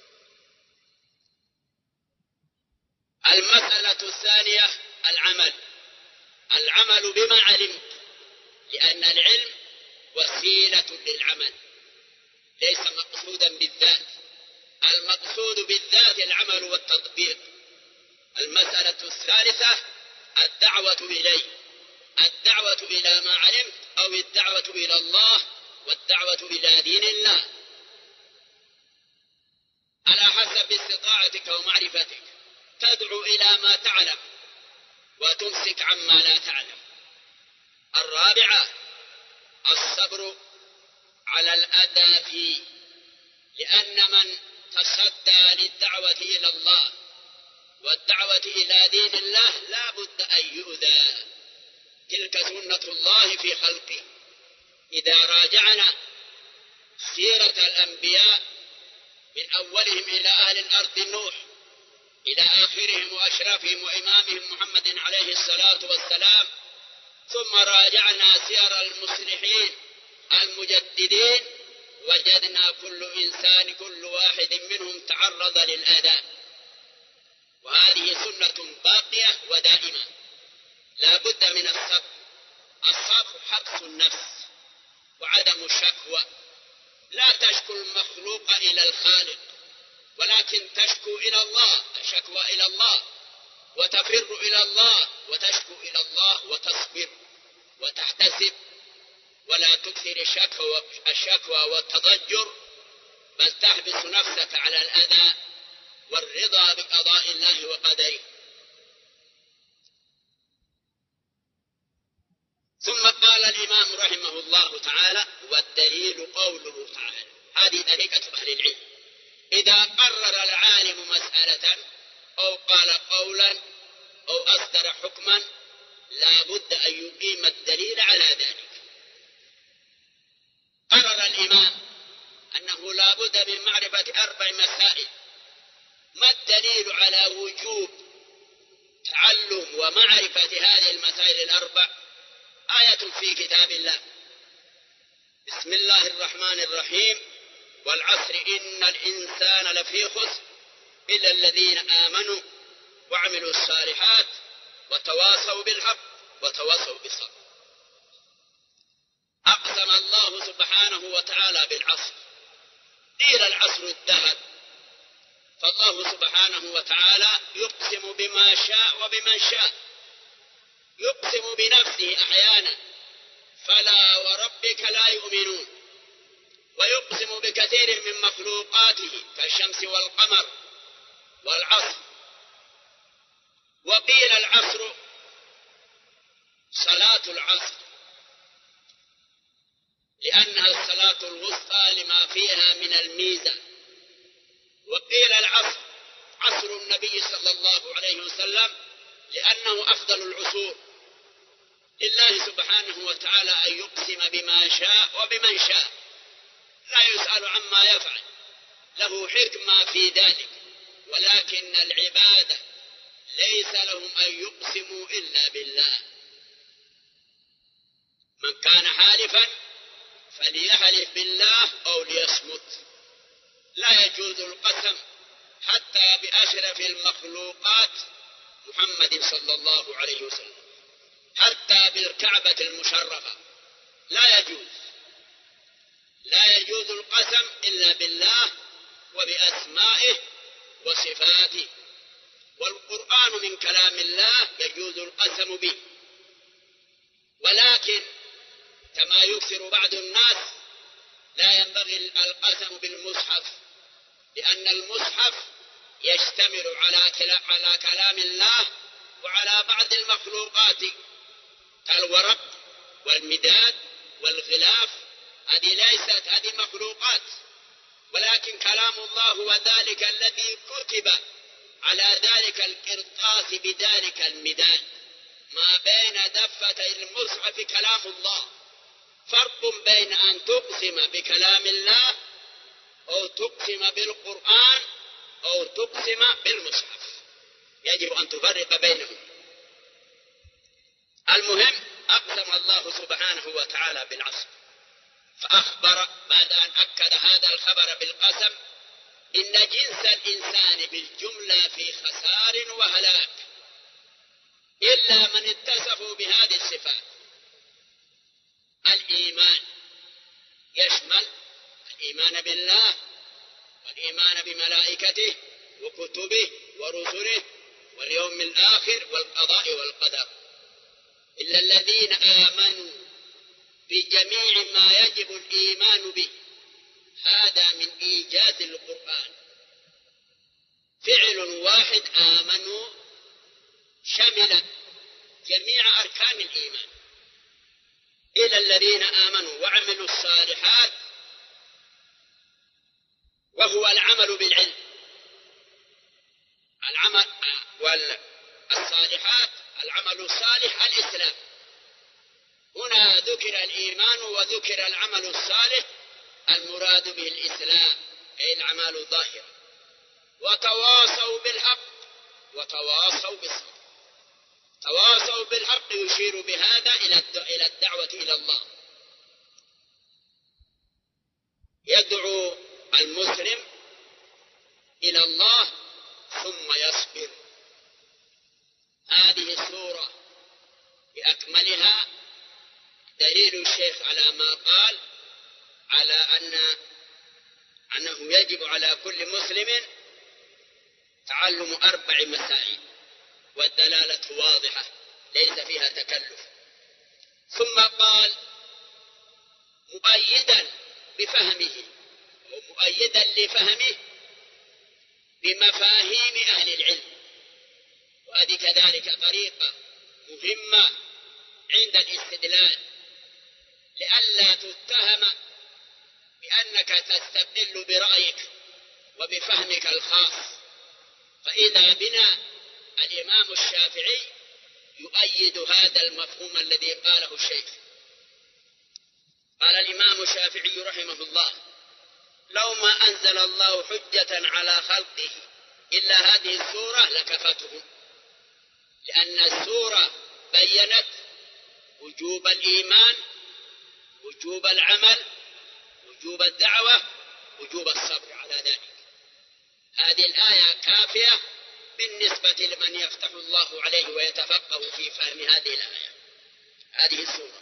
Speaker 2: المسألة الثانية العمل بما علمت، لأن العلم وسيلة للعمل ليس مقصودا بالذات. المقصود بالذات العمل والتطبيق. المسألة الثالثة الدعوة إليه، الدعوة إلى ما علمت أو الدعوة إلى الله والدعوة إلى دين الله على حسب استطاعتك ومعرفتك. تدعو إلى ما تعلم وتمسك عما لا تعلم. الرابعة الصبر على الأذى فيه، لأن من تصدى للدعوة إلى الله والدعوة إلى دين الله لا بد أن يؤذى. تلك سنة الله في خلقه. إذا راجعنا سيرة الأنبياء من أولهم إلى أهل الأرض نوح إلى آخرهم وأشرفهم وإمامهم محمد عليه الصلاة والسلام، ثم راجعنا سير المصلحين المجددين، وجدنا كل واحد منهم تعرض للأذى. وهذه سنة باقية ودائمة. لا بد من الصبر. الصبر حبس النفس وعدم الشكوى. لا تشكو المخلوق إلى الخالق، ولكن تشكو إلى الله، الشكوى إلى الله، وتفر إلى الله وتشكو إلى الله وتصبر وتحتسب، ولا تكثر الشكوى والتضجر، بل تحبس نفسك على الأذى والرضا بقضاء الله وقدره. ثم قال الإمام رحمه الله تعالى: والدليل قوله تعالى. هذه طريقة أهل العلم. إذا قرر العالم مسألة أو قال قولا أو أصدر حكما لا بد أن يقيم الدليل على ذلك. قرر الإمام أنه لا بد من معرفة 4 مسائل. ما الدليل على وجوب تعلم ومعرفة هذه المسائل 4؟ آية في كتاب الله: بسم الله الرحمن الرحيم: والعصر إن الإنسان لفي خسر إلا الذين آمنوا وعملوا الصالحات وتواصوا بالحق وتواصوا بالصبر. أقسم الله سبحانه وتعالى بالعصر. قيل العصر الدهر، فالله سبحانه وتعالى يقسم بما شاء وبمن شاء. يقسم بنفسه أحيانا: فلا وربك لا يؤمنون. ويقسم بكثير من مخلوقاته كالشمس والقمر والعصر. وقيل العصر صلاة العصر لأنها الصلاة الوسطى لما فيها من الميزة. وقيل العصر عصر النبي صلى الله عليه وسلم لأنه أفضل العصور. لله سبحانه وتعالى أن يقسم بما شاء وبمن شاء، لا يسأل عما يفعل، له حكمة في ذلك، ولكن العبادة ليس لهم أن يقسموا إلا بالله. من كان حالفا فليحلف بالله أو ليصمت. لا يجوز القسم حتى بأشرف المخلوقات محمد صلى الله عليه وسلم، حتى بالكعبة المشرفة لا يجوز القسم إلا بالله وبأسمائه وصفاته. والقرآن من كلام الله يجوز القسم به، ولكن كما يكثر بعض الناس لا ينبغي القسم بالمصحف، لأن المصحف يشتمل على كلام الله وعلى بعض المخلوقات كالورق والمداد والغلاف. هذه مخلوقات، ولكن كلام الله هو ذلك الذي كتب على ذلك القرطاس بذلك المداد. ما بين دفتي المصحف كلام الله. فرق بين أن تقسم بكلام الله أو تقسم بالقرآن أو تقسم بالمصحف، يجب أن تفرق بينهم. المهم أقسم الله سبحانه وتعالى بالعصر، فأخبر بعد أن أكد هذا الخبر بالقسم إن جنس الإنسان بالجملة في خسار وهلاك إلا من اتصفوا بهذه الصفات. الإيمان يشمل الإيمان بالله والإيمان بملائكته وكتبه ورسله واليوم الآخر والقضاء والقدر. إلا الذين آمنوا بجميع ما يجب الإيمان به. هذا من إيجاز القرآن. فعل واحد آمنوا شمل جميع أركان الإيمان. إلى الذين آمنوا وعملوا الصالحات، وهو العمل بالعلم. العمل والصالحات، العمل الصالح الإسلام. هنا ذكر الإيمان وذكر العمل الصالح، المراد به الإسلام أي الأعمال الظاهرة. وتواصوا بالحق وتواصوا بالصبر. تواصوا بالحق يشير بهذا إلى الدعوة إلى الله. يدعو المسلم إلى الله ثم يصبر. هذه السورة بأكملها دليل الشيخ على ما قال، على أنه يجب على كل مسلم تعلم 4 مسائل، والدلالة واضحة ليس فيها تكلف. ثم قال مؤيدا بفهمه ومؤيدا لفهمه بمفاهيم أهل العلم. وهذه كذلك طريقة مهمة عند الاستدلال، لئلا تتهم بأنك تستدل برأيك وبفهمك الخاص. فإذا بنا الإمام الشافعي يؤيد هذا المفهوم الذي قاله الشيخ. قال الإمام الشافعي رحمه الله: لو ما أنزل الله حجة على خلقه إلا هذه السورة لكفتهم، لأن السورة بيّنت وجوب الإيمان، وجوب العمل، وجوب الدعوة، وجوب الصبر على ذلك. هذه الآية كافية بالنسبة لمن يفتح الله عليه ويتفقه في فهم هذه الآية، هذه السورة.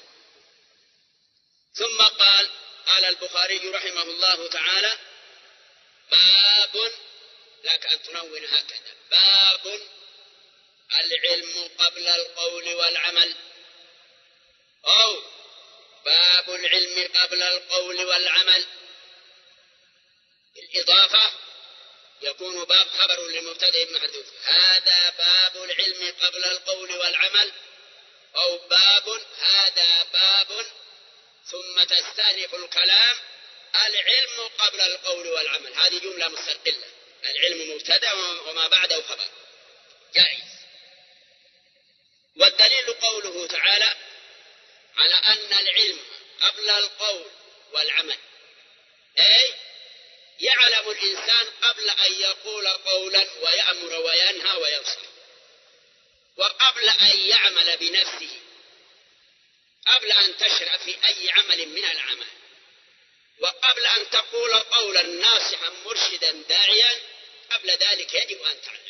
Speaker 2: ثم قال البخاري رحمه الله تعالى: باب، لك أن تنون هكذا، باب العلم قبل القول والعمل، أو باب العلم قبل القول والعمل بالإضافة يكون باب خبر لمبتدئ محذوف. هذا باب العلم قبل القول والعمل، أو هذا باب ثم تستأنف الكلام العلم قبل القول والعمل. هذه جملة مستقلة، العلم مبتدأ وما بعده خبر، جائز. والدليل قوله تعالى على أن العلم قبل القول والعمل، أي يعلم الإنسان قبل أن يقول قولا ويأمر وينهى وينصح، وقبل أن يعمل بنفسه، قبل أن تشرع في أي عمل من العمل، وقبل أن تقول قولا ناصحا مرشدا داعيا، قبل ذلك يجب أن تعلم.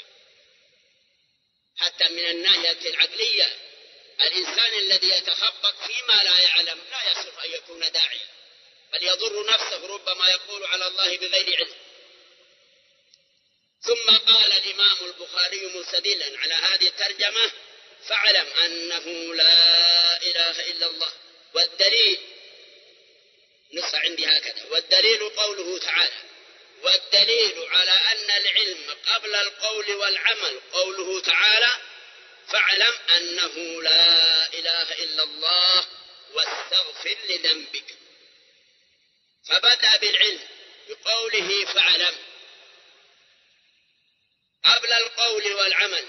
Speaker 2: حتى من الناحية العقلية الإنسان الذي يتخبط فيما لا يعلم لا يصلح أن يكون داعيا، بل يضر نفسه، ربما يقول على الله بغير علم. ثم قال الإمام البخاري مستدلا على هذه الترجمة: فاعلم أنه لا إله إلا الله. والدليل نص عندي هكذا: والدليل قوله تعالى. والدليل على أن العلم قبل القول والعمل قوله تعالى: فاعلم أنه لا إله إلا الله واستغفر لذنبك. فبدأ بالعلم بقوله فاعلم قبل القول والعمل،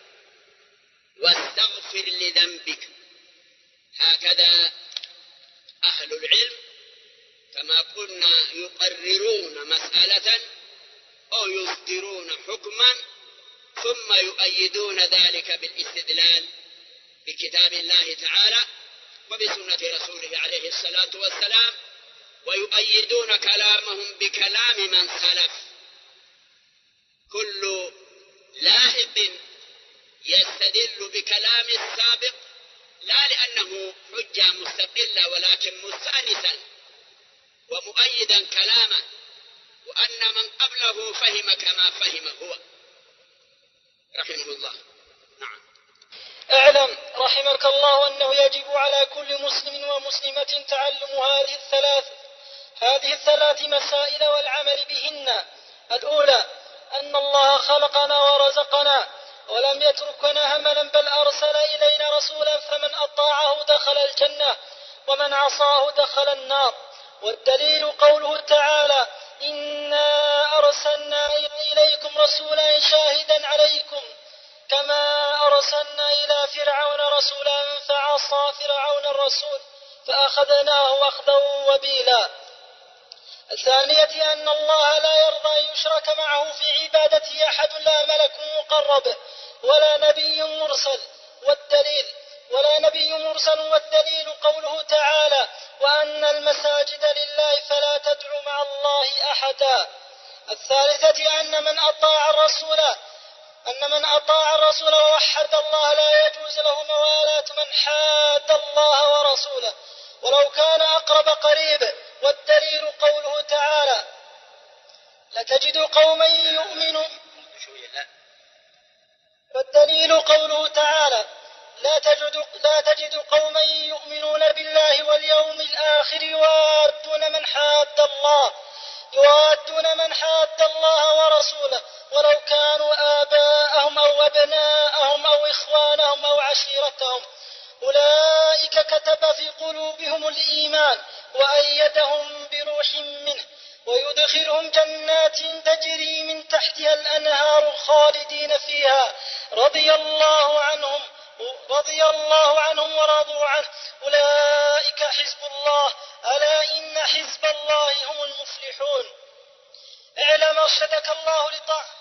Speaker 2: واستغفر لذنبك. هكذا أهل العلم كما قلنا يقررون مسألة أو يصدرون حكما ثم يؤيدون ذلك بالاستدلال بكتاب الله تعالى وبسنة رسوله عليه الصلاة والسلام، ويؤيدون كلامهم بكلام من سلف. كل لاحق يستدل بكلام السابق لا لأنه حجة مستقلة، ولكن مستأنسا ومؤيدا كلامه، وأن من قبله فهم كما فهم هو رحمه الله. نعم.
Speaker 3: اعلم رحمك الله أنه يجب على كل مسلم ومسلمة تعلم هذه الثلاث مسائل والعمل بهن. الأولى أن الله خلقنا ورزقنا ولم يتركنا هملا، بل أرسل إلينا رسولا فمن أطاعه دخل الجنة ومن عصاه دخل النار. والدليل قوله تعالى: إنا أرسلنا إليكم رسولا شاهدا عليكم كما أرسلنا إلى فرعون رسولا فعصى فرعون الرسول فأخذناه أخذا وبيلا. الثانية أن الله لا يرضى أن يشرك معه في عبادته أحد، لا ملك مقرب ولا نبي مرسل. والدليل قوله تعالى: وأن المساجد لله فلا تدعوا مع الله أحدا. الثالثة أن من أطاع الرسول ووحد الله لا يجوز له موالاة من حاد الله ورسوله ولو كان أقرب قريب. والدليل قوله تعالى: لتجد قوما يؤمنون بالله واليوم الآخر يوادون من حاد الله ورسوله ولو كانوا آباءهم أو أبناءهم أو إخوانهم أو عشيرتهم، أولئك كتب في قلوبهم الإيمان وأيدهم بروح منه ويدخلهم جنات تجري من تحتها الأنهار خالدين فيها رضي الله عنهم ورضوا عنه، أولئك حزب الله، ألا إن حزب الله هم المفلحون. اعلم أرشدك الله لطاعته.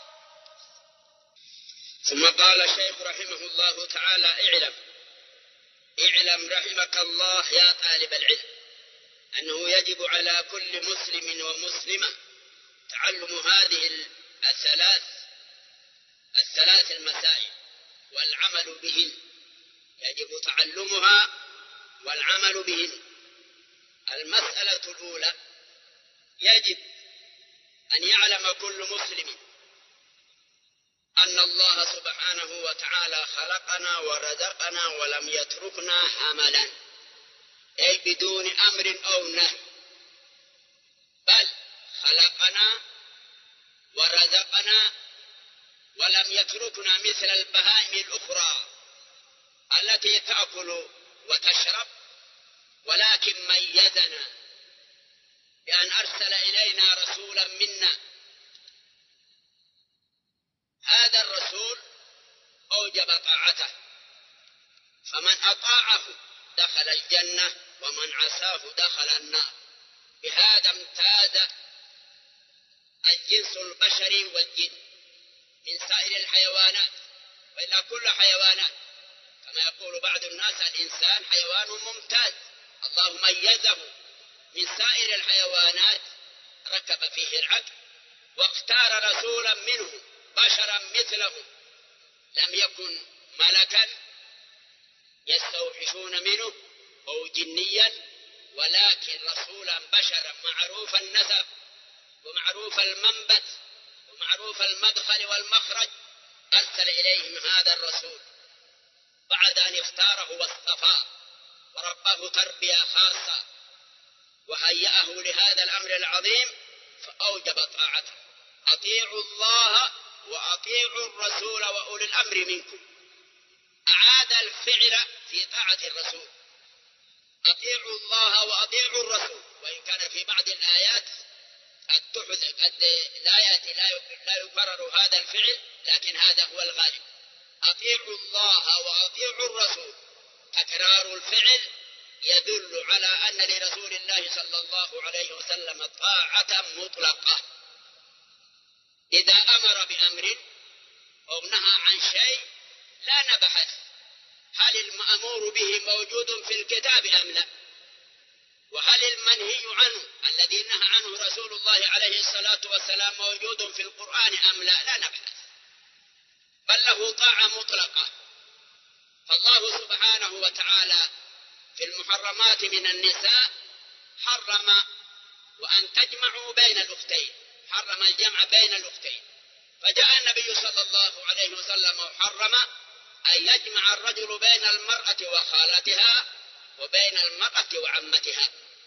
Speaker 2: ثم قال الشيخ رحمه الله تعالى: اعلم رحمك الله يا طالب العلم أنه يجب على كل مسلم ومسلمة تعلم هذه الثلاث المسائل والعمل بهن. يجب تعلمها والعمل بهن. المسألة الأولى: يجب أن يعلم كل مسلم أن الله سبحانه وتعالى خلقنا ورزقنا ولم يتركنا هملا، أي بدون أمر أو نهي، بل خلقنا ورزقنا ولم يتركنا مثل البهائم الأخرى التي تأكل وتشرب، ولكن ميزنا بأن أرسل إلينا رسولا منا. هذا الرسول أوجب طاعته، فمن أطاعه دخل الجنة ومن عصاه دخل النار. بهذا امتاز الجنس البشري والجن من سائر الحيوانات، وإلا كل حيوانات كما يقول بعض الناس الإنسان حيوان ممتاز، الله ميزه من سائر الحيوانات، ركب فيه العقل واختار رسولا منه بشرا مثله، لم يكن ملكا يستوحشون منه أو جنيا، ولكن رسولا بشرا معروف النسب ومعروف المنبت ومعروف المدخل والمخرج، أرسل إليهم هذا الرسول بعد أن اختاره واصطفاه ورباه تربية خاصة وهيأه لهذا الأمر العظيم، فأوجب طاعته. أطيعوا الله وأطيعوا الرسول وأولي الأمر منكم. أعاد الفعل في طاعة الرسول، أطيعوا الله وأطيعوا الرسول، وإن كان في بعض الآيات قد لا يكرر هذا الفعل، لكن هذا هو الغالب. أطيعوا الله وأطيعوا الرسول، تكرار الفعل يدل على أن لرسول الله صلى الله عليه وسلم طاعة مطلقة. إذا أمر بأمر أو نهى عن شيء لا نبحث هل المأمور به موجود في الكتاب أم لا، وهل المنهي عنه الذي نهى عنه رسول الله عليه الصلاة والسلام موجود في القرآن أم لا، لا نبحث، بل له طاعة مطلقة. فالله سبحانه وتعالى في المحرمات من النساء حرم وأن تجمعوا بين الأختين، حرم الجمع بين الأختين، فجاء النبي صلى الله عليه وسلم وحرم أن يجمع الرجل بين المرأة وخالتها وبين المرأة وعمتها.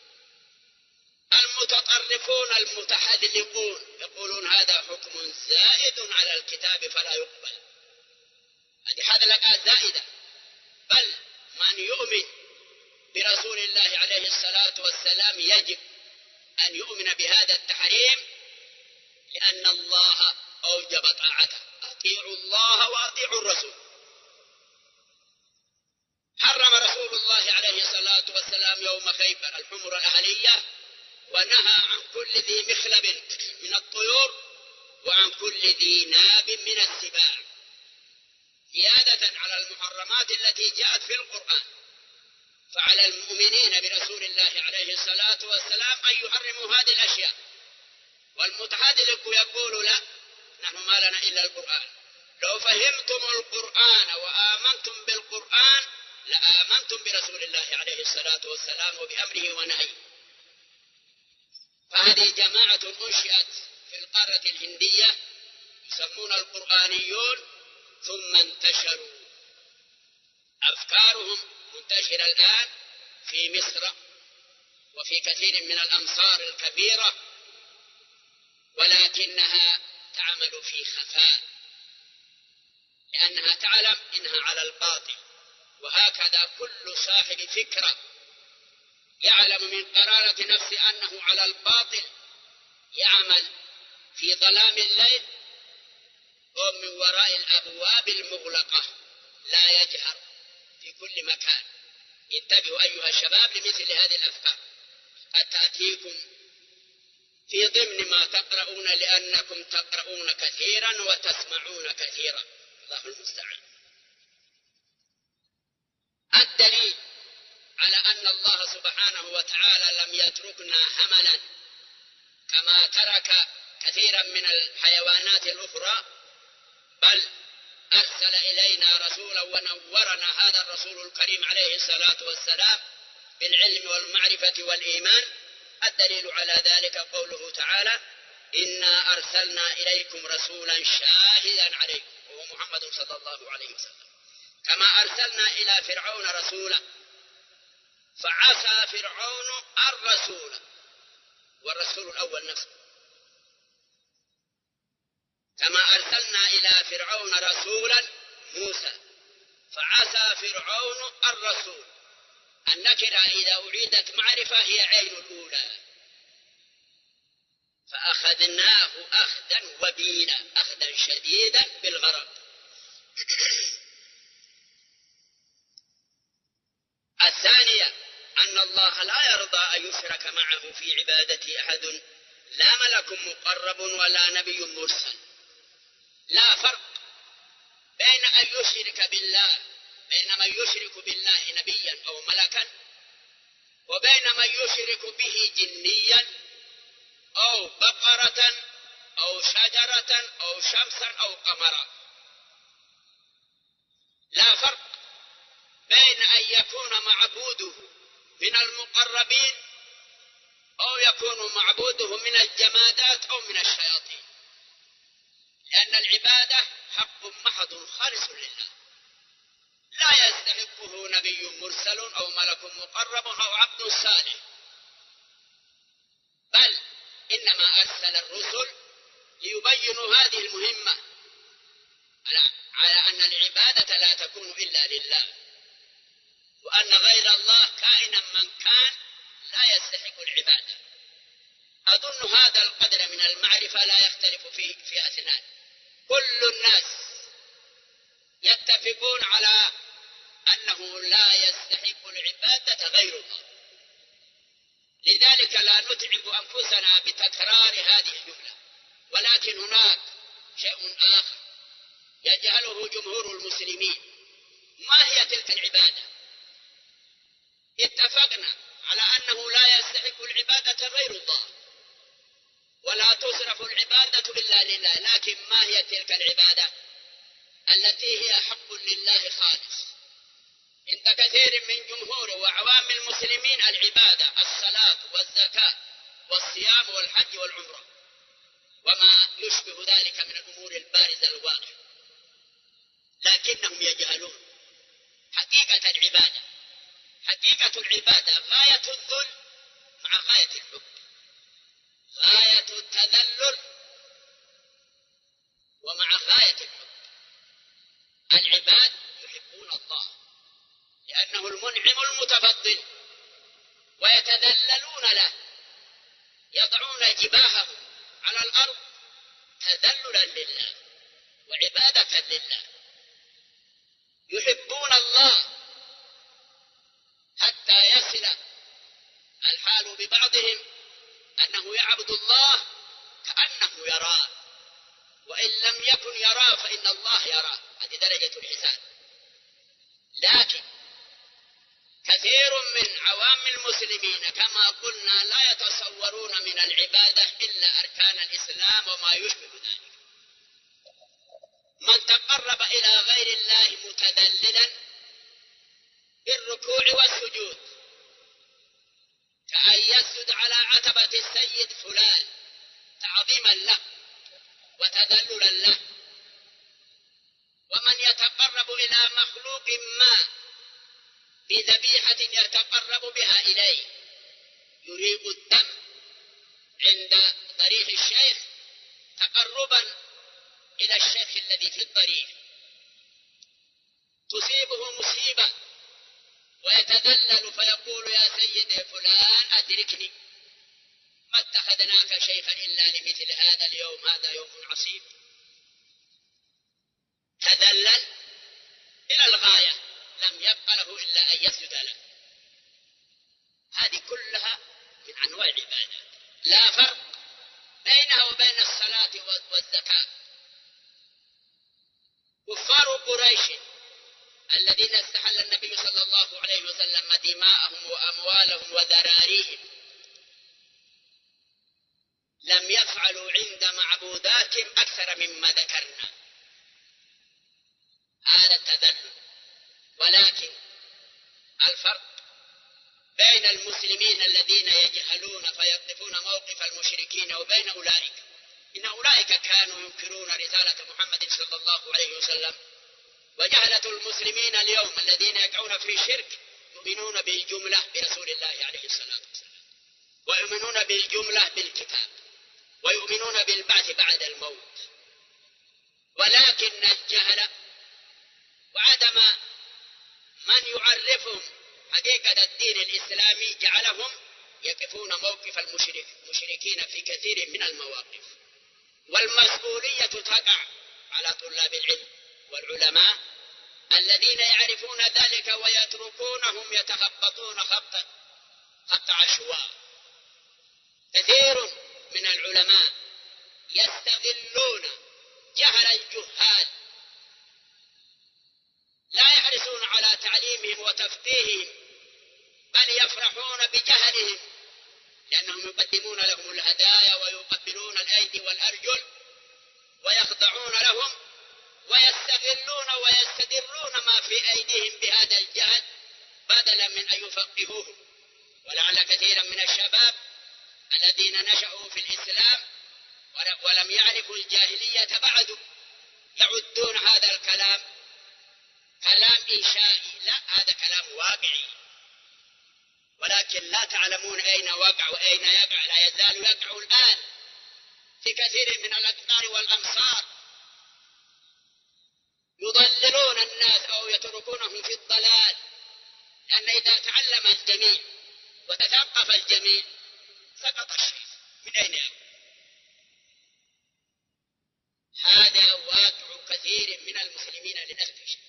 Speaker 2: المتطرفون المتحذلقون يقولون هذا حكم زائد على الكتاب فلا يقبل، هذه حذلقات زائدة، بل من يؤمن برسول الله عليه الصلاة والسلام يجب أن يؤمن بهذا التحريم، لأن الله أوجب طاعته. أطيعوا الله وأطيعوا الرسول. حرم رسول الله عليه الصلاة والسلام يوم خيبر الحمر الأهلية، ونهى عن كل ذي مخلب من الطيور وعن كل ذي ناب من السباع، زيادة على المحرمات التي جاءت في القرآن. فعلى المؤمنين برسول الله عليه الصلاة والسلام أن يحرموا هذه الأشياء، والمتحذلق يقول لا، نحن ما لنا إلا القرآن، لو فهمتم القرآن وآمنتم بالقرآن لآمنتم برسول الله عليه الصلاة والسلام وبأمره ونهيه. فهذه جماعة أنشئت في القارة الهندية يسمون القرآنيون، ثم انتشروا. أفكارهم منتشرة الآن في مصر وفي كثير من الأمصار الكبيرة، ولكنها تعمل في خفاء، لأنها تعلم إنها على الباطل. وهكذا كل صاحب فكرة يعلم من قرارة نفسه أنه على الباطل يعمل في ظلام الليل ومن وراء الأبواب المغلقة، لا يجهر في كل مكان. انتبهوا أيها الشباب لمثل هذه الأفكار، قد تأتيكم في ضمن ما تقرؤون، لأنكم تقرؤون كثيرا وتسمعون كثيرا، الله المستعان. الدليل على أن الله سبحانه وتعالى لم يتركنا هملا كما ترك كثيرا من الحيوانات الأخرى، بل أرسل إلينا رسولا ونورنا هذا الرسول الكريم عليه الصلاة والسلام بالعلم والمعرفة والإيمان. الدليل على ذلك قوله تعالى: إنا أرسلنا إليكم رسولا شاهدا عليكم، وهو محمد صلى الله عليه وسلم. كما أرسلنا إلى فرعون رسولا فعصى فرعون الرسول، والرسول الأول نفسه. كما أرسلنا إلى فرعون رسولا موسى فعسى فرعون الرسول. النكرة إذا أريدت معرفة هي عين الأولى. فأخذناه أخذا وبيلا، أخذا شديدا بالغرض. الثانية أن الله لا يرضى أن يشرك معه في عبادته أحد، لا ملك مقرب ولا نبي مرسل. لا فرق بين أن يشرك بالله، بين من يشرك بالله نبيا أو ملكا، وبين من يشرك به جنيا أو بقرة أو شجرة أو شمسا أو قمرا. لا فرق بين أن يكون معبوده من المقربين أو يكون معبوده من الجمادات أو من الشياطين، لأن العبادة حق محض خالص لله، لا يستحقه نبي مرسل أو ملك مقرب أو عبد صالح، بل إنما أرسل الرسل ليبينوا هذه المهمة على أن العبادة لا تكون إلا لله، وأن غير الله كائنا من كان لا يستحق العبادة. أظن هذا القدر من المعرفة لا يختلف في أثنان. كل الناس يتفقون على أنه لا يستحق العبادة غير الله، لذلك لا نتعب أنفسنا بتكرار هذه الجملة. ولكن هناك شيء آخر يجهله جمهور المسلمين. ما هي تلك العبادة؟ اتفقنا على أنه لا يستحق العبادة غير الله، ولا تصرف العبادة إلا لله، لكن ما هي تلك العبادة التي هي حق لله خالص؟ عند كثير من جمهور وعوام المسلمين العبادة الصلاة والزكاة والصيام والحج والعمرة وما يشبه ذلك من الأمور البارزة الواضحة، لكنهم يجهلون حقيقة العبادة. حقيقة العبادة غاية الذل مع غاية الحب، غاية التذلل ومع غاية الحب. العباد يحبون الله لأنه المنعم المتفضل، ويتذللون له، يضعون جباههم على الأرض تذللا لله وعبادة لله. يحبون الله حتى يصل الحال ببعضهم أنه يعبد الله كأنه يراه، وإن لم يكن يراه فإن الله يراه. هذه درجة الإحسان. لكن كثير من عوام المسلمين كما قلنا لا يتصورون من العبادة إلا أركان الإسلام وما يشبه ذلك. من تقرب إلى غير الله متذللا بالركوع والسجود كأن يسجد على عتبة السيد فلان تعظيما له وتذللا له. ومن يتقرب إلى مخلوق ما بذبيحة يتقرب بها إليه، يريق الدم عند ضريح الشيخ تقربا إلى الشيخ الذي في الضريح، تصيبه مصيبة ويتذلل فيقول يا سيدي فلان أدركني، ما اتخذناك شيخا إلا لمثل هذا اليوم، هذا يوم عصيب. تذلل إلى الغاية، لم يبق له إلا أن يسجد له. هذه كلها من أنواع العبادات، لا فرق بينها وبين الصلاة والزكاة. كفار قريش الذين استحل النبي صلى الله عليه وسلم دماءهم وأموالهم وذراريهم لم يفعلوا عند معبوداتهم أكثر مما ذكرنا، هذا التذلل. ولكن الفرق بين المسلمين الذين يجهلون فيقفون موقف المشركين وبين أولئك، إن أولئك كانوا ينكرون رسالة محمد صلى الله عليه وسلم، وجهلة المسلمين اليوم الذين يقعون في شرك يؤمنون بالجملة برسول الله عليه الصلاة والسلام، ويؤمنون بالجملة بالكتاب، ويؤمنون بالبعث بعد الموت، ولكن الجهل وعدم من يعرفهم حقيقة الدين الإسلامي جعلهم يقفون موقف المشركين في كثير من المواقف، والمسؤولية تقع على طلاب العلم والعلماء الذين يعرفون ذلك ويتركونهم يتخبطون خط عشواء. كثير من العلماء يستغلون جهل الجهال، لا يحرصون على تعليمهم وتفقيههم، بل يفرحون بجهلهم لأنهم يقدمون لهم الهدايا ويقبلون الأيدي والأرجل ويخضعون لهم ويستغلون ويستدرون ما في أيديهم بهذا الجهل بدلا من أن يفقهوهم. ولعل كثيرا من الشباب الذين نشأوا في الإسلام ولم يعرفوا الجاهلية بعد يعدون هذا الكلام كلام إنشائي. لا، هذا كلام واقعي، ولكن لا تعلمون أين وقع وأين يقع. لا يزال يقع الآن في كثير من الأقطار والأمصار، يضللون الناس أو يتركونهم في الضلال، لأن إذا تعلم الجميع وتثقف الجميع سقط الشيء. من أين يقع؟ هذا واقع كثير من المسلمين للأسف الشديد.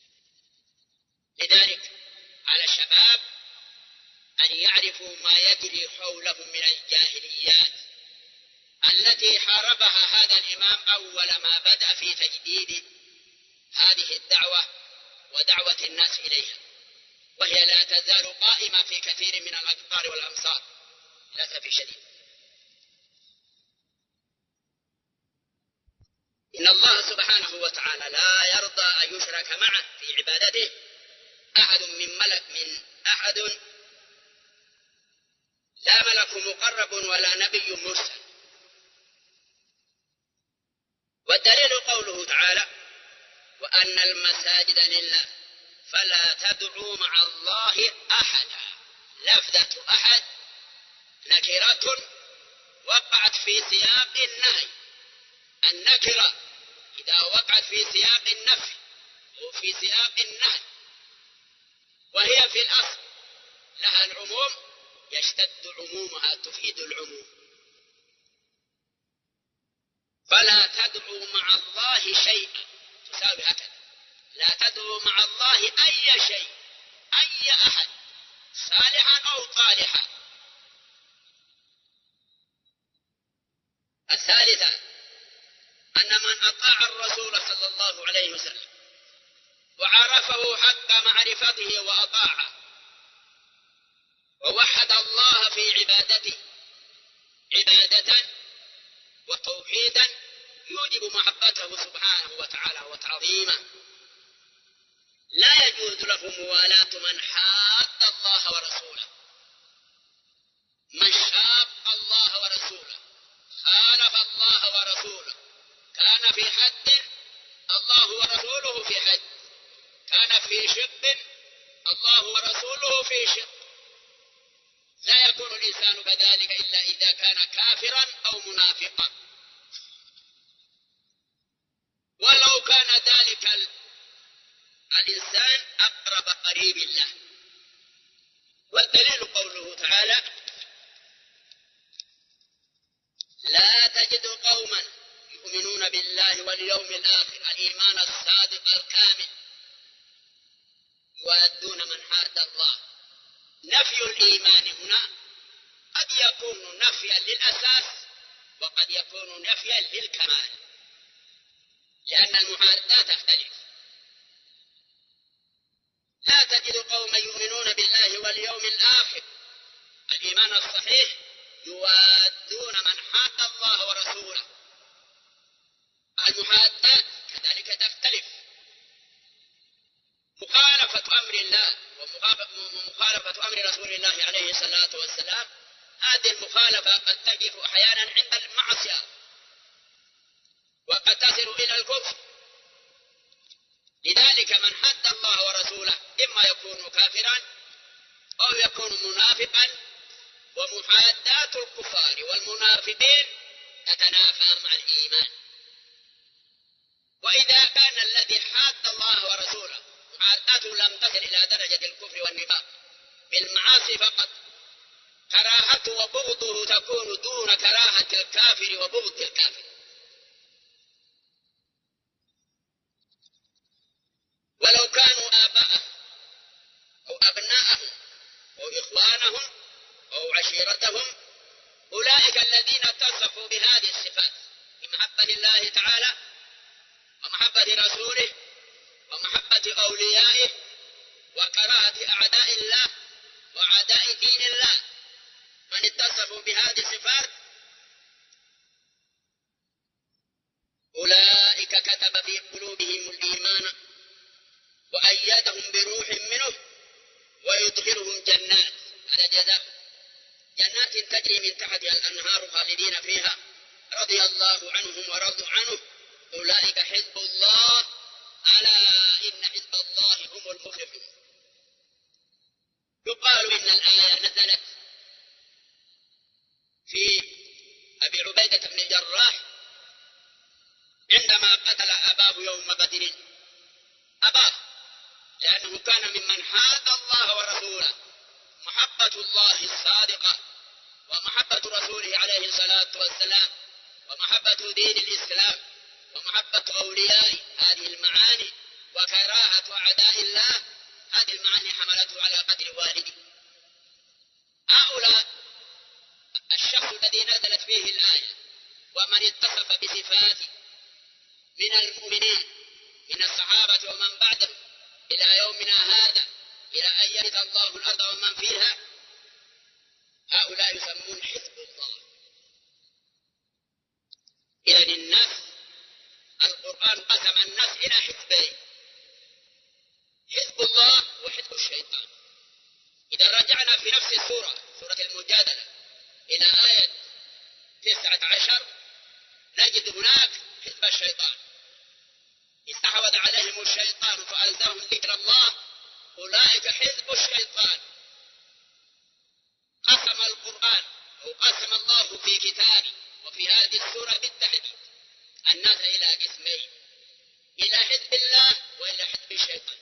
Speaker 2: لذلك على الشباب أن يعرفوا ما يجري حولهم من الجاهليات التي حاربها هذا الإمام أول ما بدأ في تجديد هذه الدعوة ودعوة الناس إليها، وهي لا تزال قائمة في كثير من الأقطار والأمصار للأسف الشديد. إن الله سبحانه وتعالى لا يرضى أن يشرك معه في عبادته أحد أحد، لا ملك مقرب ولا نبي مرسل. والدليل قوله تعالى: وأن المساجد لله فلا تدعوا مع الله أحدا. لفظة أحد نكرة وقعت في سياق النهي. النكرة إذا وقعت في سياق النفي أو في سياق النهي وهي في الأصل لها العموم يشتد عمومها، تفيد العموم. فلا تدعوا مع الله شيئا تساوي هكذا، لا تدعوا مع الله أي شيء، أي أحد، صالحا أو طالحا. الثالثة أن من أطاع الرسول صلى الله عليه وسلم وعرفه حق معرفته وأطاعه ووحد الله في عبادته عبادة وتوحيدا يوجب محبته سبحانه وتعالى وتعظيمه. لا يجوز له موالاة من حاد الله ورسوله. من شاق الله ورسوله، خالف الله ورسوله، كان في حد الله ورسوله في حد، كان في شق الله ورسوله في شق. لا يكون الإنسان كذلك إلا إذا كان كافرا أو منافقا، ولو كان ذلك الإنسان أقرب قريب له. والدليل قوله تعالى: لا تجد قوما يؤمنون بالله واليوم الآخر، الإيمان الصادق الكامل، يوادون من حاد الله. نفي الإيمان هنا قد يكون نفيا للأساس وقد يكون نفيا للكمال، لأن المحادة تختلف. لا تجد قوما يؤمنون بالله واليوم الآخر، الإيمان الصحيح، يوادون من حاد الله ورسوله. المحادة كذلك تختلف. مخالفة أمر الله ومخالفة أمر رسول الله عليه الصلاة والسلام، هذه المخالفة قد تقف أحيانا عند المعصية وقد تصل إلى الكفر. لذلك من حد الله ورسوله إما يكون كافرا أو يكون منافقا، ومحادات الكفار والمنافقين تتنافى مع الإيمان. وإذا كان الذي حاد الله ورسوله محادته لم تصل إلى درجة الكفر والنفاق بالمعاصي فقط، كراهته وبغضه تكون دون كراهة الكافر وبغض الكافر. ولو كانوا آباءهم أو أبناءهم أو إخوانهم أو عشيرتهم، أولئك الذين اتصفوا بهذه الصفات بمحبة الله تعالى ومحبة رسوله ومحبة أوليائه وكراهة أعداء الله وأعداء دين الله، من اتصفوا بهذه الصفات أولئك كتب في قلوبهم الإيمان وأيدهم بروح منه ويدخلهم جنات، هذا جزاء، جنات تجري من تحتها الأنهار خالدين فيها رضي الله عنهم ورضوا عنه، أولئك حزب الله ألا إن حزب الله هم المفلحون. يقال إن الآية نزلت في أبي عبيدة بن الجراح عندما قتل أباه يوم بدر، أباه لأنه كان ممن حاد الله ورسوله، محبة الله الصادقة ومحبة رسوله عليه الصلاة والسلام ومحبة دين الإسلام ومحبة أولياء، هذه المعاني، وكراهة أعداء الله، هذه المعاني حملته على قتل والده. هؤلاء الشخص الذي نزلت فيه الآية ومن اتصف بصفات من المؤمنين من الصحابة ومن بعدهم إلى يومنا هذا إلى أن يرث الله الأرض ومن فيها، هؤلاء يسمون حزب الله. إذن الناس، القرآن قسم الناس إلى حزبين، حزب الله وحزب الشيطان. إذا رجعنا في نفس السورة، سورة المجادلة، إلى آية 19 نجد هناك حزب الشيطان، استحوذ عليهم الشيطان فألزمهم ذكر الله، أولئك حزب الشيطان. قسم القرآن أو قسم الله في كتابه وفي هذه السورة بالتحديد الناس إلى قسمين، إلى حزب الله وإلى حزب الشيطان.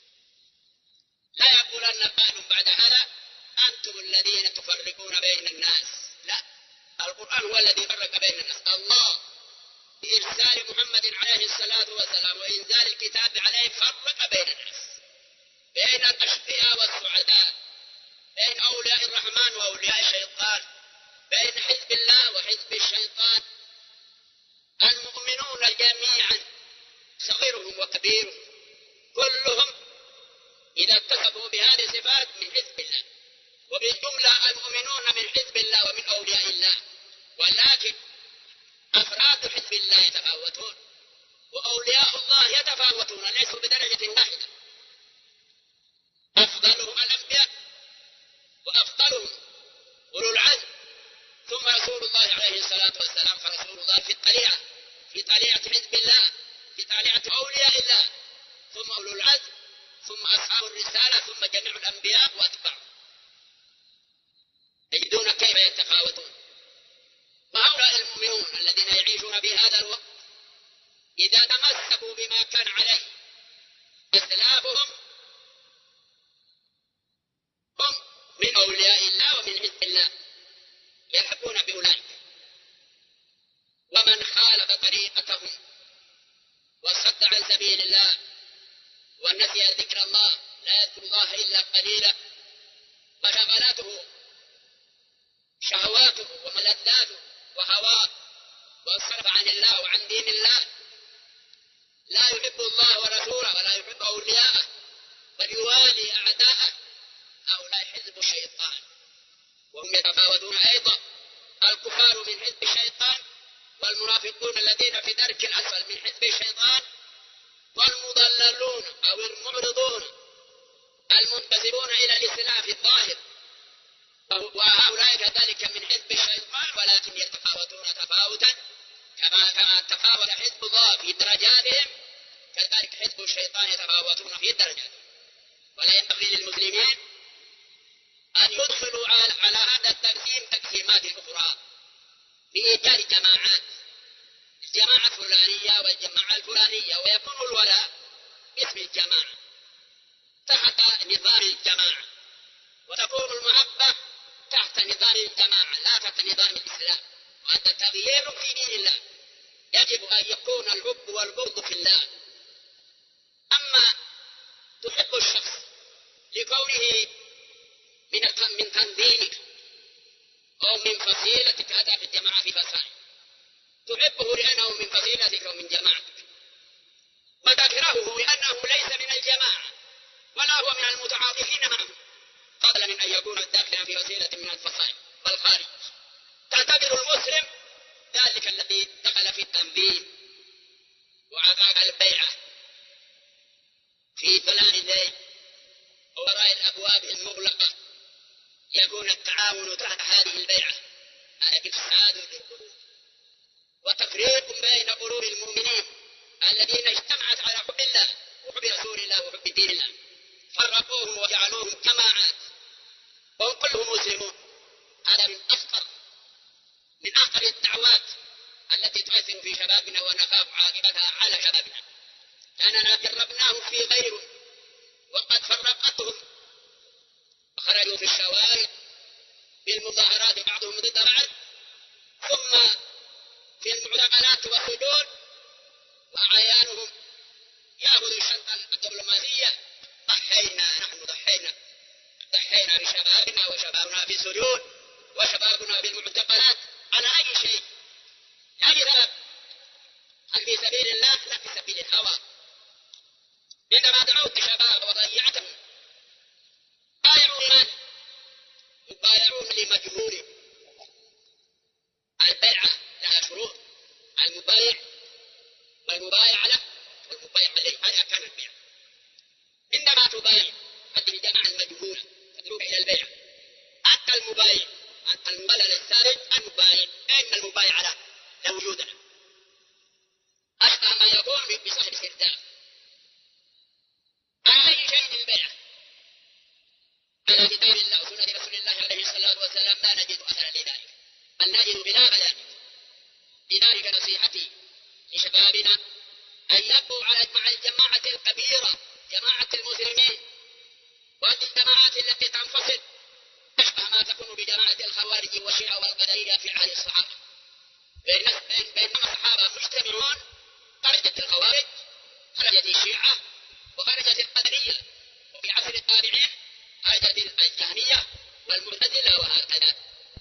Speaker 2: لا يقولن قائل بعد هذا أنتم الذين تفرقون بين الناس، لا، القرآن هو الذي فرق بين الناس. الله بإرسال محمد عليه الصلاة والسلام وإنزال الكتاب عليه فرق بين الناس، بين الأشقياء والسعداء، بين أولياء الرحمن وأولياء الشيطان، بين حزب الله وحزب الشيطان. المؤمنون جميعا صغيرهم وكبيرهم كلهم إذا اتصفوا بهذه الصفات من حزب الله، وبالجملة المؤمنون من حزب الله ومن أولياء الله، ولكن أفراد حزب الله يتفاوتون وأولياء الله يتفاوتون، ليسوا بدرجة واحدة. أفضلهم الأنبياء وأفضلهم أولو العزم، ثم رسول الله عليه الصلاة والسلام، فرسول الله في طليعة حزب الله، في طليعة أولياء الله، ثم أولو العزم، ثم أصحاب الرسالة، ثم جميع الأنبياء وأتباعهم. تجدون كيف يتفاوتون. وهؤلاء المؤمنون الذين يعيشون في هذا الوقت إذا تمسكوا بما كان عليه أسلافهم هم من أولياء الله ومن حزب الله، يلحقون بأولئك. ومن خالف طريقتهم وصد عن سبيل الله ونسي ذكر الله، لا يذكر الله إلا قليلا، وشغلته شهواته وملذاته وهواه وانصرف عن الله وعن دين الله، لا يحب الله ورسوله ولا يحب أولياءه بل يوالي أعداءه، هؤلاء حزب الشيطان. وهم يتفاوتون أيضا، الكفار من حزب الشيطان، والمنافقون الذين في درك الأسفل من حزب الشيطان، والمضللون أو المعرضون المنتسبون إلى الإسلام في الظاهر، وهؤلاء كذلك من حزب الشيطان، ولكن يتفاوتون تفاوتا كما تفاوت حزب الله في درجاتهم، كذلك حزب الشيطان يتفاوتون في درجاتهم. ولا ينبغي للمسلمين أن يدخلوا على هذا التقسيم تقسيمات أخرى بإيجاد جماعات الجماعة الفلانية والجماعة الفلانية، ويكون الولاء باسم الجماعة تحت نظام الجماعة، وتكون المحبة تحت نظام الجماعة لا تحت نظام الإسلام، وهذا تغيير في دين الله. يجب أن يكون الحب والبغض في الله. أما تحب الشخص لكونه من تنظيمك أو من فصيلتك، هذا في الجماعة في فصائل، تحبه لأنه من فصيلتك أو من جماعتك، وتكرهه لأنه ليس من الجماعة ولا هو من المتعاطفين معه، فضلا من أن يكون داخلا في وسيلة من الفصائل بل خارج. تعتبر المسلم ذلك الذي دخل في التنظيم وعقد البيعة في ظلال الليل ووراء الأبواب المغلقة، يكون التعاون تحت هذه البيعة على إفساد للقلوب وتفريق بين قلوب المؤمنين الذين اجتمعت على حب الله وحب رسول الله وحب دين الله، فرقوهم وجعلوهم جماعات وهم كلهم مسلمون. هذا من أخطر الدعوات التي تؤثر في شبابنا ونخاف عاقبتها على شبابنا، لأننا جربناهم في غيرهم وقد فرقتهم وخرجوا في الشوارع بالمظاهرات بعضهم ضد بعض، ثم في المعتقلات والسجون وأعيانهم يأخذوا الشنطة الدبلوماسية. نحن ضحينا بشبابنا وشبابنا في السجون وشبابنا بالمعتقلات على أي شيء، لأي سبب؟ هل في سبيل الله؟ لا، في سبيل الهوى. عندما دعوت الشباب وضيعتهم بايعوا من؟ يبايعون لمجهول. البيعة لها شروط، المبايع والمبايع له والمبايع عليه، هذه أركان البيعة. عندما تبايع هذه الجماعة المجهولة تدعوك إلى البيع، حتى المبايع أنت المبلل الثالث المبايع، أين المبايع له؟ لا وجود له، أشبه ما يكون بصاحب السرداب. أي شيء البيع على كتاب الله وسنة رسول الله عليه الصلاة والسلام لا نجد أثرا لذلك، بل نجد بلا بيان. لذلك نصيحتي لشبابنا أن يبقوا مع الجماعة الكبيرة، جماعة المسلمين، وهذه الجماعات التي تنفصل أشبه ما تكون بجماعة الخوارج والشيعة والقدرية في عهد الصحابة، بينما الصحابة مجتمعون، خرجت الخوارج، خرجت الشيعة، وخرجت القدرية، وفي عصر التابعين خرجت الجهمية والمعتزلة، وهكذا.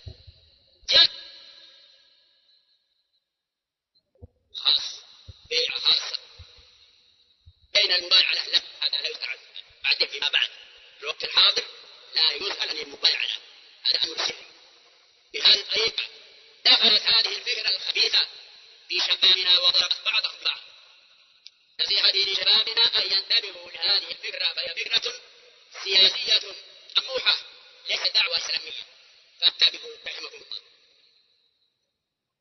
Speaker 2: بيعة خاصة بين المبايعة له، هذا لا يستعد بعدين فيما بعد. في الوقت الحاضر لا يسأل عن المبايعة له، هذا أمر سري. بهذه الطريقة دخلت هذه الفكرة الخبيثة في شبابنا وضربت بعضهم بعض. نصيحتي لشبابنا أن ينتبهوا لهذه الفكرة، فهي فكرة سياسية طموحة ليست دعوة إسلامية، فانتبهوا رحمكم الله.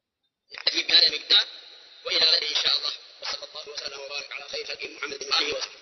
Speaker 2: نكتفي بهذا المقدار وإلى غد إن شاء الله، وصلى الله وسلم وبارك على خير خلق محمد وآله وصحبه.